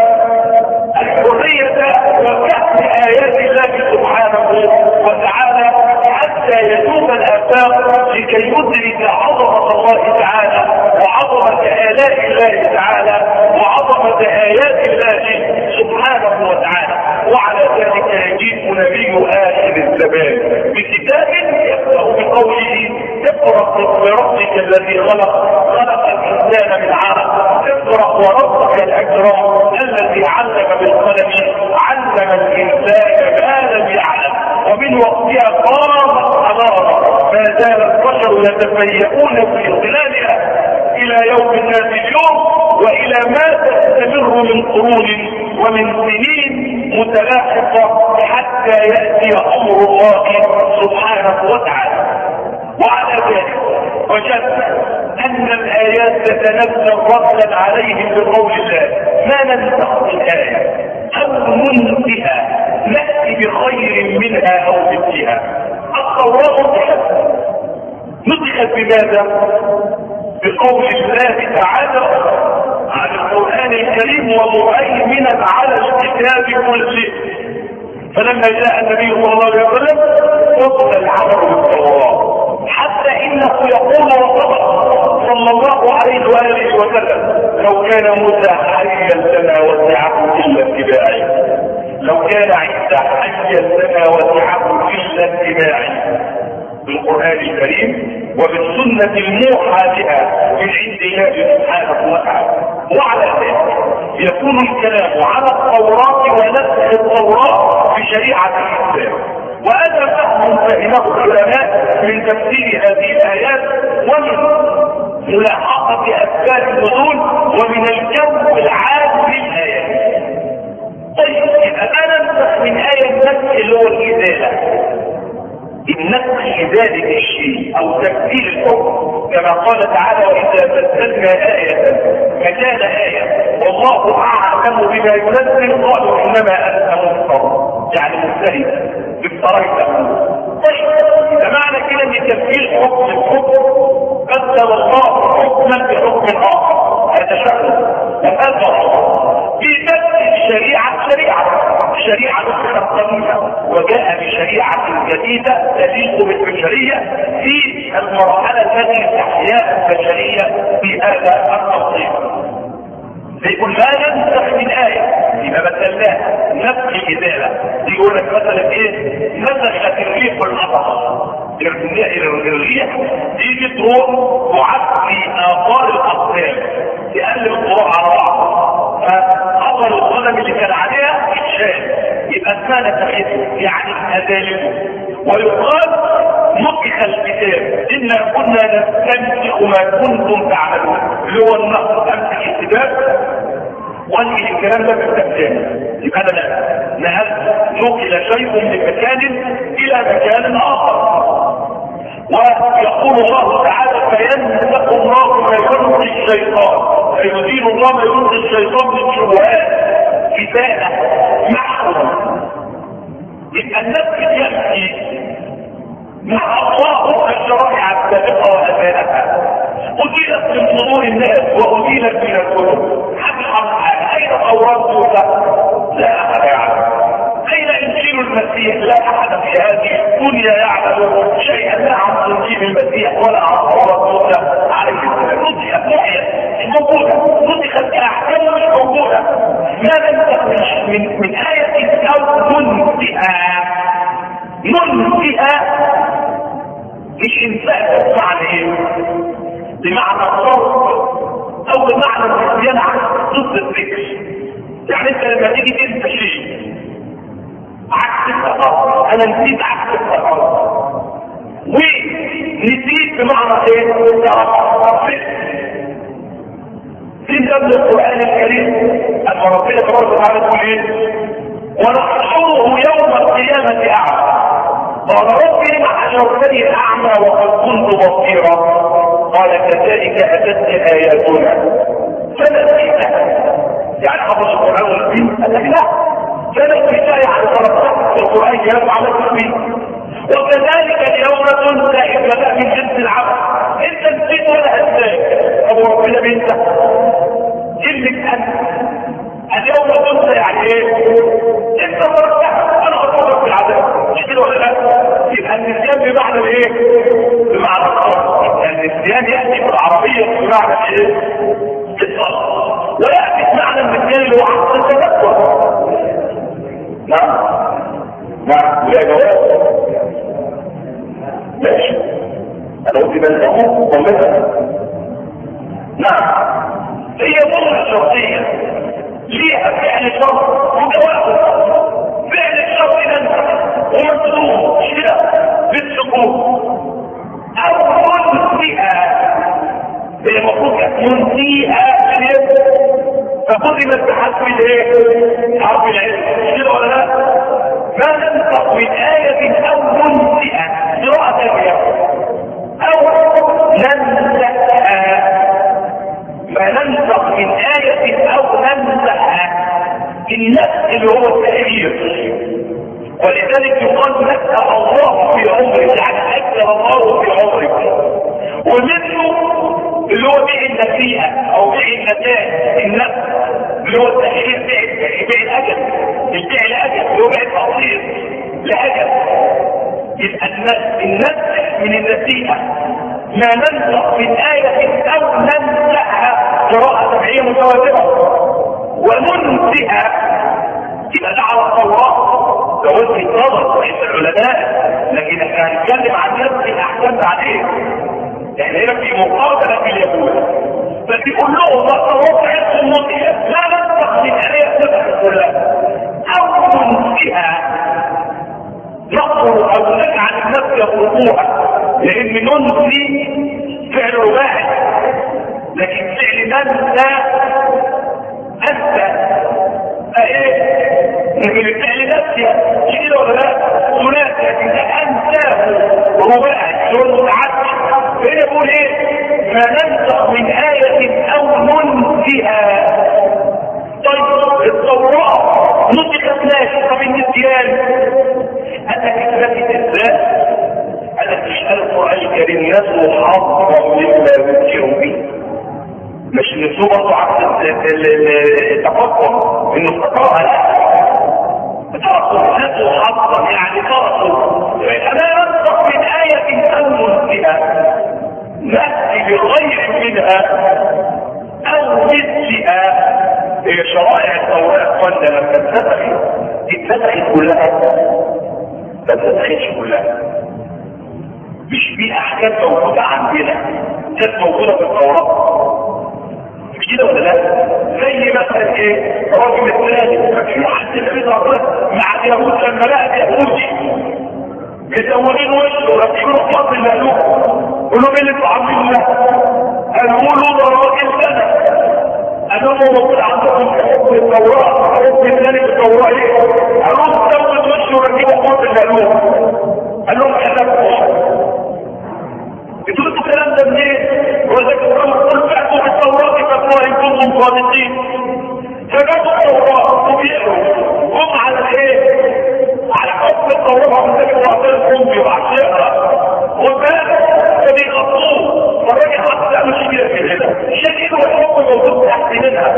الحرية وفهم آيات الله سبحانه وتعالى حتى يتوب الآفاق لكي يدرك عظمة الله تعالى وعظمة آلاء الله تعالى وعظمة آيات الله سبحانه وتعالى. وعلى ذلك يجيء نبي آخر الزمان بكتاب يبدأ بقوله اقرأ بربك الذي خلق خلق الإنسان من علق اقرأ وربك الأكرم الذي علم بالقلم علم الإنسان ما لم يعلم. ومن وقتها قامت حضارة ما زال البشر يتفيئون في ظلالها إلى يوم الناس اليوم وإلى ما تستمر من قرون ومن سنين متلاحقة حتى يأتي أمر الله سبحانه وتعالى. وعلى ذلك وجدنا أن الآيات تتنزل ردا عليهم بقول الله ما ننسخ الآية أو ننسها نأتي بخير منها أو مثلها. التوراة نسخت نسخت بماذا؟ بقول الله تعالى عن القرآن الكريم ومهيمنا على الكتاب كله. فلما جاء النبي صلى الله عليه وسلم فضل العمل بالتوراة حتى انه يقول وصدق صلى الله عليه واله وسلم لو كان موسى حيا لنا وسعه الا اتباعي. لو كان عيسى حيا لنا وسعه الا اتباعي. بالقرآن الكريم وبالسنة الموحى بها من عند الله سبحانه وتعالى. وعلى ذلك يكون الكلام على التوراة ونسخ التوراة بشريعة الإسلام. وهذا فهم فهمه العلماء من تفسير هذه الآيات ومن ملاحظة أسباب النزول ومن الجو العام للآيات. طيب أنا ننسخ من آية النسخ اللي هو الإزالة. النسخ لذلك الشيء او تبديل الحكم كما قال تعالى واذا بدلنا آية مكان آية والله اعلم بما ينزل قالوا انما انت مفتر يعني مجتهد افتريت. طيب ده معنى كده ان تبديل حكم الحكم بدل الله حكما بحكم اخر. هذا شكل وهذا في بدل الشريعه شريعه الشريعه نسخت قديما وجاء بشريعه جديده تليق بالبشريه في المرحله التي تحياها البشريه في هذا التصنيف. يقول ما ننسخ من آية يبقى بدلناها نسخ إزالة. يقول لك مثلا ايه نسخت الريح والمطر. الريح تيجي تروح تعدي آثار الأقدام تقلب الطرق على بعض فأثر القدم اللي كان عليها يتشال يبقى اسمها نسخته يعني أزالته. ويقال نسخ الكتاب إنا كنا نستنسخ ما كنتم تعملون اللي هو النقل أمسك الكتاب وانقل الكلام ده في التفسير. يبقى انا نقلت نقل شيء من مكان الى مكان اخر. ويقول الله تعالى فينسخ الله ما يلقي الشيطان فيزيل الله ما يلقي الشيطان من شبهات كفاءة محو. يبقى النفس يمشي مع الله الشرائع السابقه وأمانتها أزيلت من صدور الناس وأزيلت من القلوب. أين الأوراق موسى؟ لا أحد يعلم. أين إنجيل المسيح؟ لا أحد في هذه الدنيا يعلم شيئا لا عن إنجيل المسيح ولا عن أوراق موسى عليه السلام. نسخت محيا موجودة نسخت كأحكام مش موجودة. ما ننسخ من من آية أو ننسئها ننسئها مش إنسان بمعنى إيه؟ بمعنى الصوت او بمعنى النسيان ضد الذكر. يعني انت لما تيجي تنسى شيء عكس التفاصيل انا نسيت عكس التفاصيل ونسيت بمعنى ايه؟ في قبل القرآن الكريم اما ربنا تبارك وتعالى تقول ايه؟ ونحشره يوم القيامة اعمى قال ربي لم حشرتني اعمى وقد كنت بصيرا قال كذلك اتت اياتنا فنسيتها. يعني حفظ القران والدين؟ قال لك لا، فنسيتها يعني خلاص القران جاب على التحويل. وكذلك اليوم تنسى اذا بقى من جنس العمل، انت نسيت ولا هتنساك. ابو ربنا بينسى كلمه انت اليوم تنسى يعني ايه؟ انت فرقتها انا اطلبك في العذاب، مش كده ولا لا؟ يبقى النسيان بمعنى الايه؟ بمعنى الصرف. يعني النسيان ياتي في العربيه بمعنى ايه؟ الصرف، وياتي بمعنى النسيان اللي هو عكس التذكر. نعم نعم ويا جواب ماشي. انا قلت بلغه ومثلا نعم. هي ضمن شرطيه ليها فعل شرط وجواب. فعل الشرط ننسى ومسلوب مش كده بالسكون او منسئه. هي المفروض منسئه فقدمت بحسب الايه؟ حرف العلم مش كده ولا لا؟ ما ننسخ من آية او منسئه قراءة ثانية او ننسأها. ما ننسخ من آية او ننسأها النسخ اللي هو التغيير، ولذلك يقال نسأ الله في عمرك يعني أكثر الله في عمرك. ومثله اللي هو بيع النسيئة او بيع النتاج النسخ اللي هو التغيير، بيع الأجل مش بيع الأجل اللي هو بيع التقصير لأجل. يبقى النسخ من النسيئة ما ننسخ من آية او ننسأها قراءة سبعية متواترة. ومنسئة يبقى ده على التوراة ده وجه النظر عند العلماء، لكن احنا هنتكلم عن نفس الاحكام بعدين. احنا هنا في مقابله في اليهود فبيقول لهم التوراة عندهم منسئة لا ننسخ من آية سبعة كلها او منسئة نقر او نجعل الناس يطلبوها، لان ننسي فعل رباعي لكن فعل ننسى انت ايه من الفعل نفسي كده ولا لا؟ ثلاثي لكن انساه رباعي شو المتعدي. فهنا بقول ايه؟ ما ننسخ من آية او ننسيها. طيب التوراة نسخت ماشي، طب النسيان انك اثبتت ازاي؟ انك تسأل القرآن الكريم يسمو حظا مما ذكروا به، مش نسوه برضه عكس التفكر انه التقاء لا تركوا نسوا حظا يعني تركوا. فلا ننسخ من آية او ننسئها نأتي بغير منها او مثلها. هي شرائع التوراة قلنا لما تتسخ تتسخ كلها ما تتسخش كلها، مش في احكام موجودة عندنا كانت موجودة في التوراة مش كده ولا لا؟ زي مثلا ايه؟ راجل الثاني في حد النبي صلى الله عليه وسلم مع اليهود لما لقى يهودي مزودين وشه وركبين خط المألوف قولوا مين اللي انتوا عاملين ده؟ قالوا له ده راجل سنة. قالوا له موجود عندكم حكم التوراة حكم الثاني في التوراة ايه؟ قالوا له زود وشه وركبوا خط المألوف. قال لهم كلامكم بتقولوا الكلام ده منين؟ وذلك قل فأتوا بالتوراة فاتوها إن كنتم صادقين. فجابوا التوراة وبيقروا هم على الايه؟ على حكم التوراة من ذلك وعطيهم بيبعت يقرا وبالك فبيغطوه. فالراجل حتى قالوا شبيه في هنا شكله الحكم موجود تحت منها.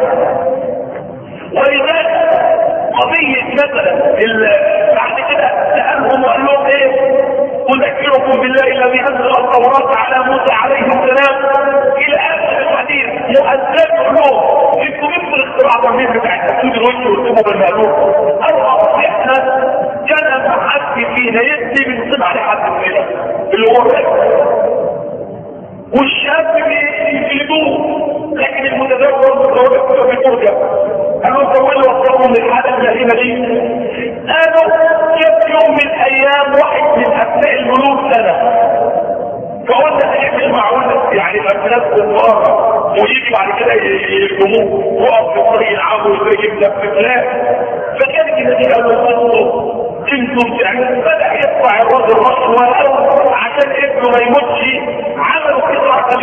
ولذلك قضية مثلا بعد كده سألهم وقال لهم ايه؟ أذكركم بالله الذي أنزل التوراة على موسى عليه السلام إلى آخر الحديث. مؤذن لهم انتوا مثل الاختراع الضمير بتاع التسويد الوجه وارتبوا بالمألوف. أرغب احنا كان محد فينا يدي من صنع لحد فينا اللي هو الرجل والشاب بيجلدوه، لكن المتدور متدور بالمرجع قالوا طولوا وصلوا للحالة الجهيمة دي. قالوا جت يوم من الايام واحد من ابناء الملوك سنة فقلنا هيعمل معقول يعني الابناء كبار ويجي بعد كده يلزموه وقف في الطريق يلعبوا ويجيب لفلات. فكان النبي قال له بصوا انتم تعملوا. بدا يدفع الراجل رشوه عشان ابنه ما يموتش. عملوا قطعه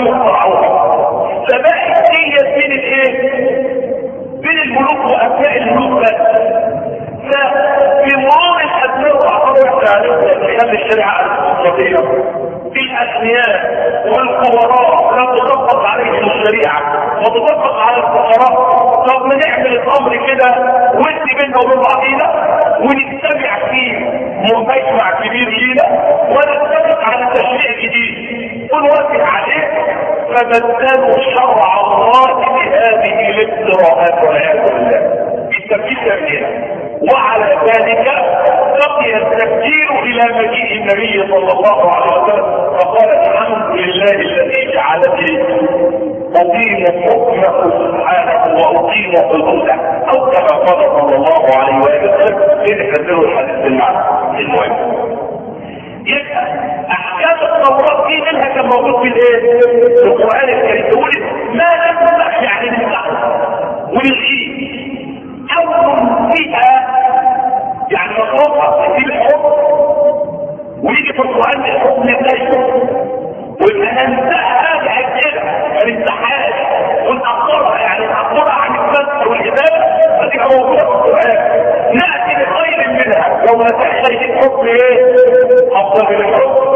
واخترعوها. فبقت ديت بين الايه؟ بين الملوك وابناء الملوك بس. ففي مرور الابناء واعتبروا تعليم خلال الشريعه الاسلاميه بالاغنياء والكبراء لا تطبق عليهم الشريعه وتطبق على الفقراء. طب ما نعمل الامر كده ودي بيننا وبين بعضينا ونجتمع فيه مجمع كبير لينا ونتفق على تشريع جديد ونوافق عليه. فبدلوا شرع الله بهذه الافتراءات والعياذ بالله بالتفكير تفكير. وعلى ذلك بقي التفكير الى مجيء النبي صلى الله عليه وسلم فقال الحمد لله الذي جعلني اقيم حكمه سبحانه واقيم حدوده او كما قال صلى الله عليه وسلم في حذر الحديث المعنى المهم. يبقى احكام التوراة دي منها كان موجود في الايه؟ في القرآن الكريم. تقول ما نسمح يعني نسمح ونلغيه او ننسيها يعني نطلقها في الحكم ويجي في القرآن الحكم نتاجه ويبقى ننساها بأجلها ما ننساهاش ونأخرها يعني نأخرها عن الفتح والعبادة فتبقى موجودة في القرآن. نأتي بخير منها لو نتاح شيء الحكم ايه؟ أفضل من الحكم.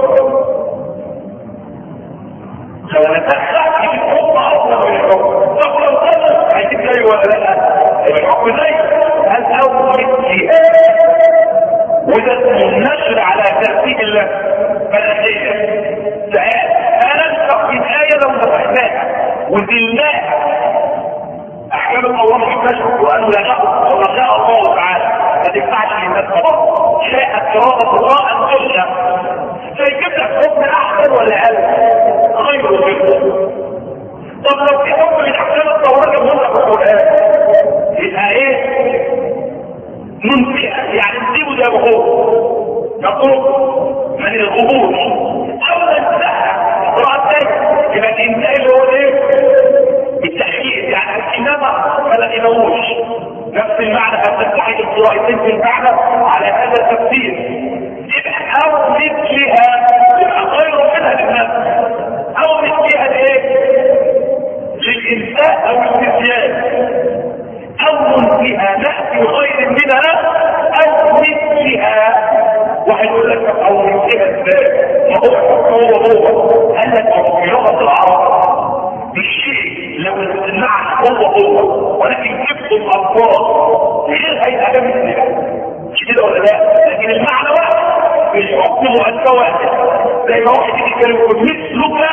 لو نتاح شيء الحكم أفضل من الحكم. طب لو قلت هيجيب زي ولا لا؟ الحكم زي هل أول مثلها وده النشر على ترتيب الله فالأشياء سأل أنسق من آية لو نفحناها وزلناها أحكام الله نشر وأنه لغاه ولغاه الله تعالى ما تنفعش للناس خلاص شاءت إرادة الله أن تلغى فيجيب لك حكم أحسن ولا أقل خير منه. طب لو في حكم من أحكام التوراة جمهورها في القرآن يبقى إيه؟ ننسيها يعني نسيبه زي ما هو نطلق من الغبور او ننساها قراءة تاني يبقى الانسان اللي هو ايه؟ التحقيق يعني الكلمة ما لقيناهوش نفس المعنى فتستحيل القراءتين في المعنى على هذا التفسير. يبقى او مثلها يبقى غير منها للناس او مثلها لايه؟ للانسان او النسيان او منتهى نأتي غير منها او مثلها. واحد يقول لك او منتهى ازاي؟ ما هو هو هو قال لك في لغه العرب الشيء لو المعنى هو هو ولكن جبت الالفاظ غير هيبقى ده مثلها مش كده ولا لا؟ لكن المعنى واحد الحكم مؤسسه واحد. زي ما واحد يجي يتكلم يقول مثلك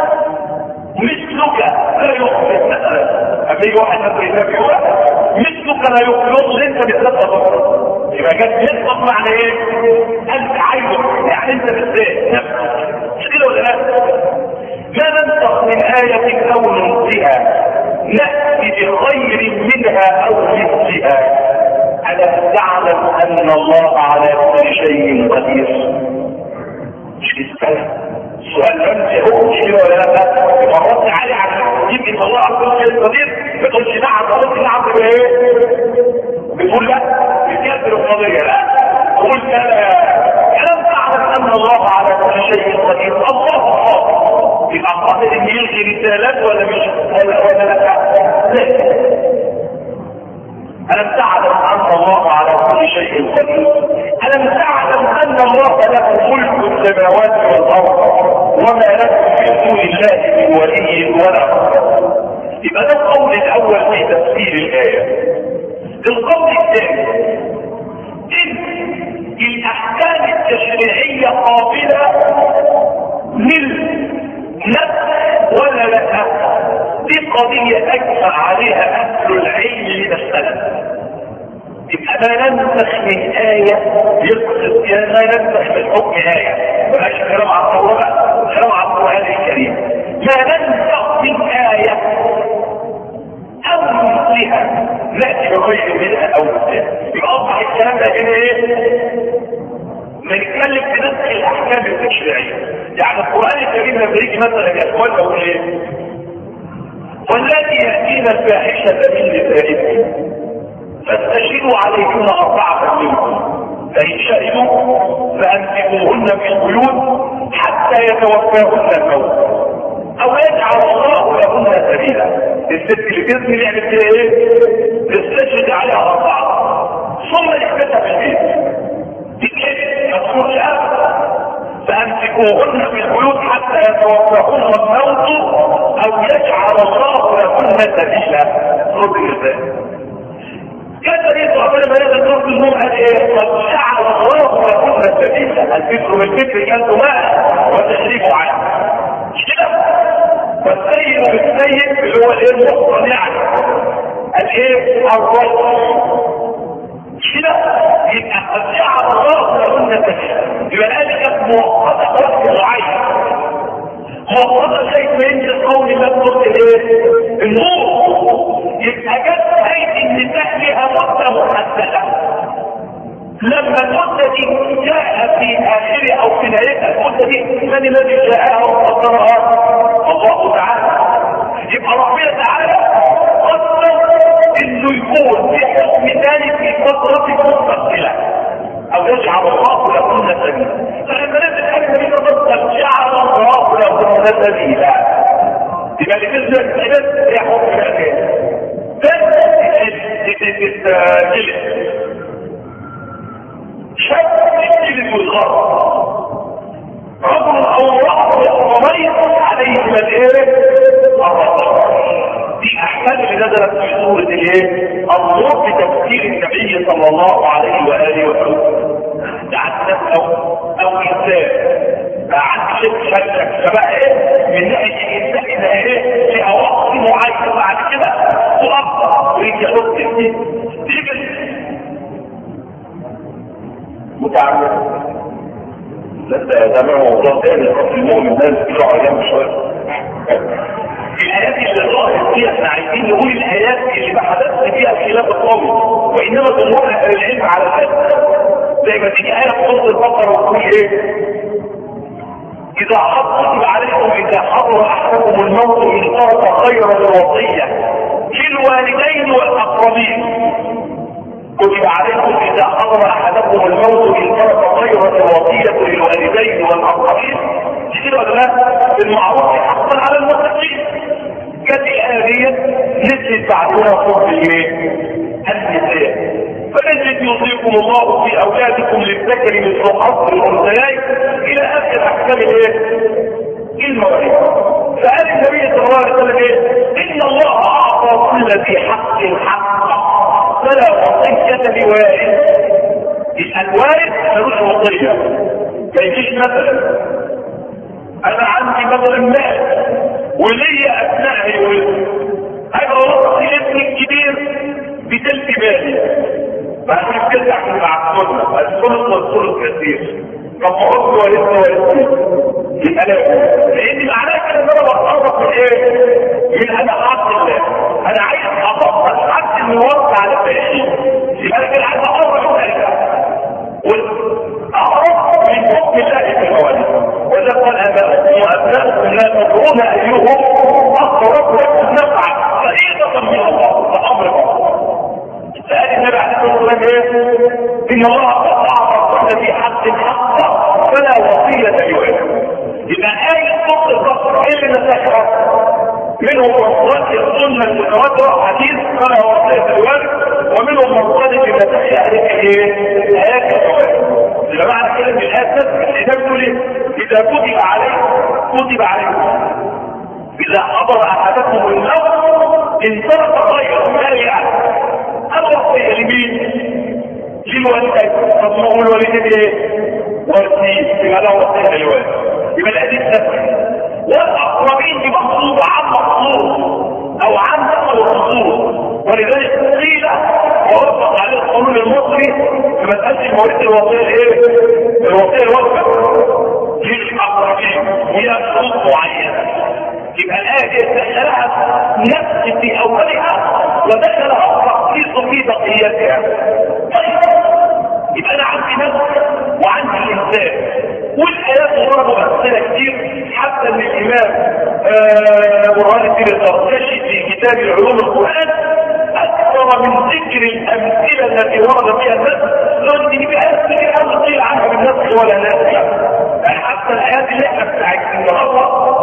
مثلك لا يخبر مثلا اما يجي واحد مثلا يتابع واحد مثلك لا يخبر انت بتلقى يبقى جت يطلق معنى ايه؟ انت عايزه يعني انت بالذات نفسك مش كده ولا لا؟ ما ننسخ من آية او ننسيها نأتي بخير منها او مثلها. ألم تعلم ان الله على كل شيء قدير؟ مش كده السؤال انت هو مش كده ولا لا؟ مرات عالي عشان يجي الله على كل شيء قدير ما تقولش نعم قلت نعم بايه؟ بتقول لا بتكبر القضيه لا قلت لا. ألم تعلم ان الله على كل شيء قدير؟ الله قادر يبقى قادر ان يلغي رسالات ولا مش ولا ولا لا؟ ألم تعلم أن الله على كل شيء قدير؟ ألم تعلم أن الله له ملك السماوات والأرض وما لكم من دون الله من ولي ولا نصير؟ يبقى ده القول الأول في تفسير الآية. القول الثاني إن الأحكام التشريعية قابلة للنفس ولا لا؟ دي قضية أجمع عليها أهل العلم من السلف. يبقى ما ننسخ من آية يقصد يا ما ننسخ من حكم آية مبقاش كلام على التوراة كلام على القرآن الكريم. ما ننسخ من آية أو مثلها نأتي بغير منها أو مثلها. يبقى أصبح الكلام ده هنا إيه؟ بنتكلم في نسخ الأحكام التشريعية. يعني القرآن الكريم لما يجي مثلا يا إخوان أو إيه؟ والذي يأتينا الفاحشة من نسائكم فاستشهدوا عليهن أربعة منكم فإن شهدوا فأمسكوهن في البيوت حتى يتوفاهن الموت او يجعل الله لهن سبيلا. الست اللي تزني نعمل فيها ايه؟ تستشهد عليها اربعه ثم يحبسها في البيت. تتحبس مدخول لها فامسكوهن في البيوت حتى يتوفاهن الموت او يجعل الله لهن سبيلا. رد النساء كذا يطلع ربنا ما يقدر ترد النوم قال ايه؟ قد جعل الله لهن سبيلا. الفكر بالفكر كانتوا معه وتشريفوا عنه مش كده؟ والسيد بالسيد اللي هو الايه؟ المقتنع الايه؟ الرجل مش كده؟ يبقى قد جعل الله لهن سبيلا. يبقى الآية كانت مؤقتة وقت معين. مؤقتة شيء ما ينزل قول الله بنور الايه؟ النور. يبقى جت آية النساء لها مدة محددة. لما المدة دي جاء في آخرها أو في نهايتها المدة دي من الذي جاءها وقدرها؟ الله تعالى. يبقى ربنا تعالى قدر إنه يكون في حكم ثاني في فترة مستقلة او يجعل الله لهن سبيلا. فلما نزل حاجه دي قد جعل الله لهن سبيلا. يبقى اللي نزل العباد هي حكم الاحكام. بس تتجلد شاب يتجلد ويتغرب رجل او امراه وميت عليهما الايه؟ الرجل. دي احكام اللي نزلت في سوره الايه؟ النور بتفسير النبي صلى الله عليه واله وسلم. ده عندك او او انسان عندك شك شكك فبقى ايه؟ من ناحيه الانسان الى ايه؟ لها وقت معين بعد كده تؤخر ويجي يحط فيه تيجي متعمد. لسه سامع موضوع تاني في المؤمن الناس بيقعوا على جنب شويه. الآيات اللي ظاهر فيها احنا عايزين نقول الآيات اللي ما حدثش فيها الخلاف القومي وإنما جمهور أهل العلم على ذلك. زي ما تيجي آية في سورة البقرة وتقول إيه؟ إذا حضر عليكم إذا حضر أحدكم الموت إن ترك خيرا الوصية للوالدين والأقربين. كتب عليكم إذا حضر أحدكم الموت إن ترك خيرا الوصية للوالدين والأقربين. كتير ولا لا؟ بالمعروف حقا على المتقين. كانت الآية نزلت بعدها صوت الايه؟ النساء. فنزلت يوصيكم الله في أولادكم للذكر مثل حظ الأنثيين إلى آخر أحكام الايه؟ المواريث. فقال النبي صلى الله عليه وسلم ايه؟ إن الله أعطى كل ذي حق حقه فلا وصية لوارث. الوارث ملوش وصية. ما يجيش مثلا انا عندي مثلا مال وليا ابناء هيورثوا هيبقى وصي ابني الكبير بتلك مالي بعد كده ترجع مع السنه الثلث والثلث كثير. طب ما قلت ورثني ورثني يبقى لا لان معناها كده ان انا بتصرف من ايه؟ من انا حق الله. انا عايز اطبق حد من ورث على الباقي. يبقى انا كده عايز اقرب ذلك واقرب من حكم الله في المواليد. وإذا قال أباؤكم وأبناؤكم لا تدرون أيهم أقرب لكم نفعا فريضة من الله فأمر الله. سأل النبي عليه الصلاة والسلام إيه؟ إن الله أعطى كل ذي حق حقه فلا وصية لوارث. يبقى آية سورة البقرة إيه اللي نسخها؟ منهم مرضات السنة المتواترة حديث فلا وصية لوارث ومنهم مرضات المسيح يعرف إيه؟ آيات الوارث. إذا معنى كده من الآيات الكتاب يقول إيه؟ إذا كتب عليه كتب عليه إذا حضر أحدكم الموت إن ترك خيرا ما يعني الوصية لمين؟ للوالدين. طب ما هو الوالدين إيه؟ وارثين. يبقى له وصية للوالد. يبقى الحديث نفسه والأقربين دي مقصود عن مقصود أو عن نقل الرسول. ولذلك قيل ووفق عليه القانون المصري في مسألة المواريث الوصية الايه؟ الوصية الوفقة للأقربين وهي شروط معينة. يبقى الآية دي دخلها نفس في أولها ودخلها تخصيص في بقيتها. طيب يبقى أنا عندي نفس وعندي إنسان والآيات ضربوا أمثلة كتير حتى ان الإمام برهان الدين الزركشي في كتاب علوم القرآن أكثر من ذكر الأمثلة التي ورد فيها الناس لو أن يبقى آيات كتير أو قيل عنها بالنسخ ولا ناسخ. يعني حتى الآيات اللي احنا بتاعت النهارده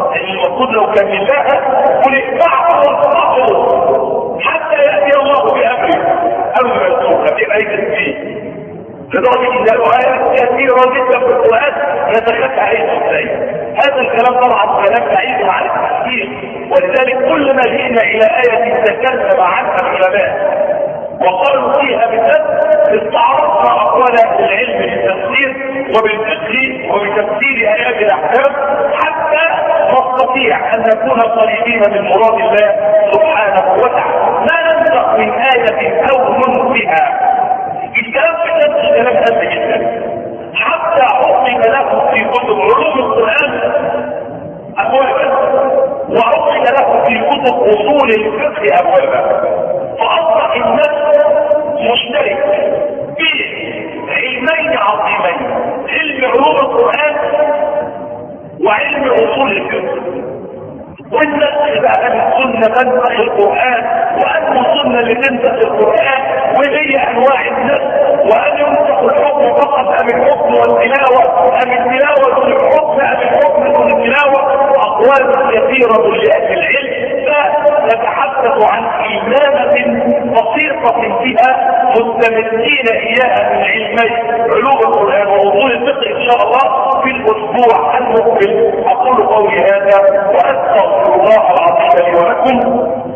المفروض لو كملناها قل اقطعوا واقطعوا حتى ياتي الله بامره او يرسوها بأي تسبيح. لدرجه ان له ايات كثيره جدا في القران نتخفى عليه ازاي. هذا الكلام طبعا كلام بعيد عن التفكير، ولذلك كل ما جئنا الى ايه تكلم عنها العلماء وقالوا فيها بالذات استعرضنا اقوال اهل العلم بالتفسير وبالفقه وبتفسير ايات الاحكام حتى نستطيع ان نكون قريبين من مراد الله سبحانه وتعالى. ما ننسخ من ايه او ننسها. الكلام في نفس الكلام هذا جدا حتى عقد له في كتب علوم القران ابوابا وعقد له في كتب اصول الفقه ابوابا، فاصبح الناس مشترك في علمين عظيمين: علم علوم القران وعلم اصول الفقه. والنسخ بقى من السنه تنسخ القران وان السنه اللي تنسخ القران وهي انواع النسخ، وان ينسخ الحكم فقط ام الحكم والتلاوه ام التلاوه والحكم ام الحكم والتلاوه. اقوال كثيره لاهل العلم فنتحدث عن إمامة بسيطة فيها مستمدين اياها من علمي علوم القران واصول الفقه ان شاء الله في الاسبوع المقبل. اقول قولي هذا واستغفر الله العظيم لي ولكم.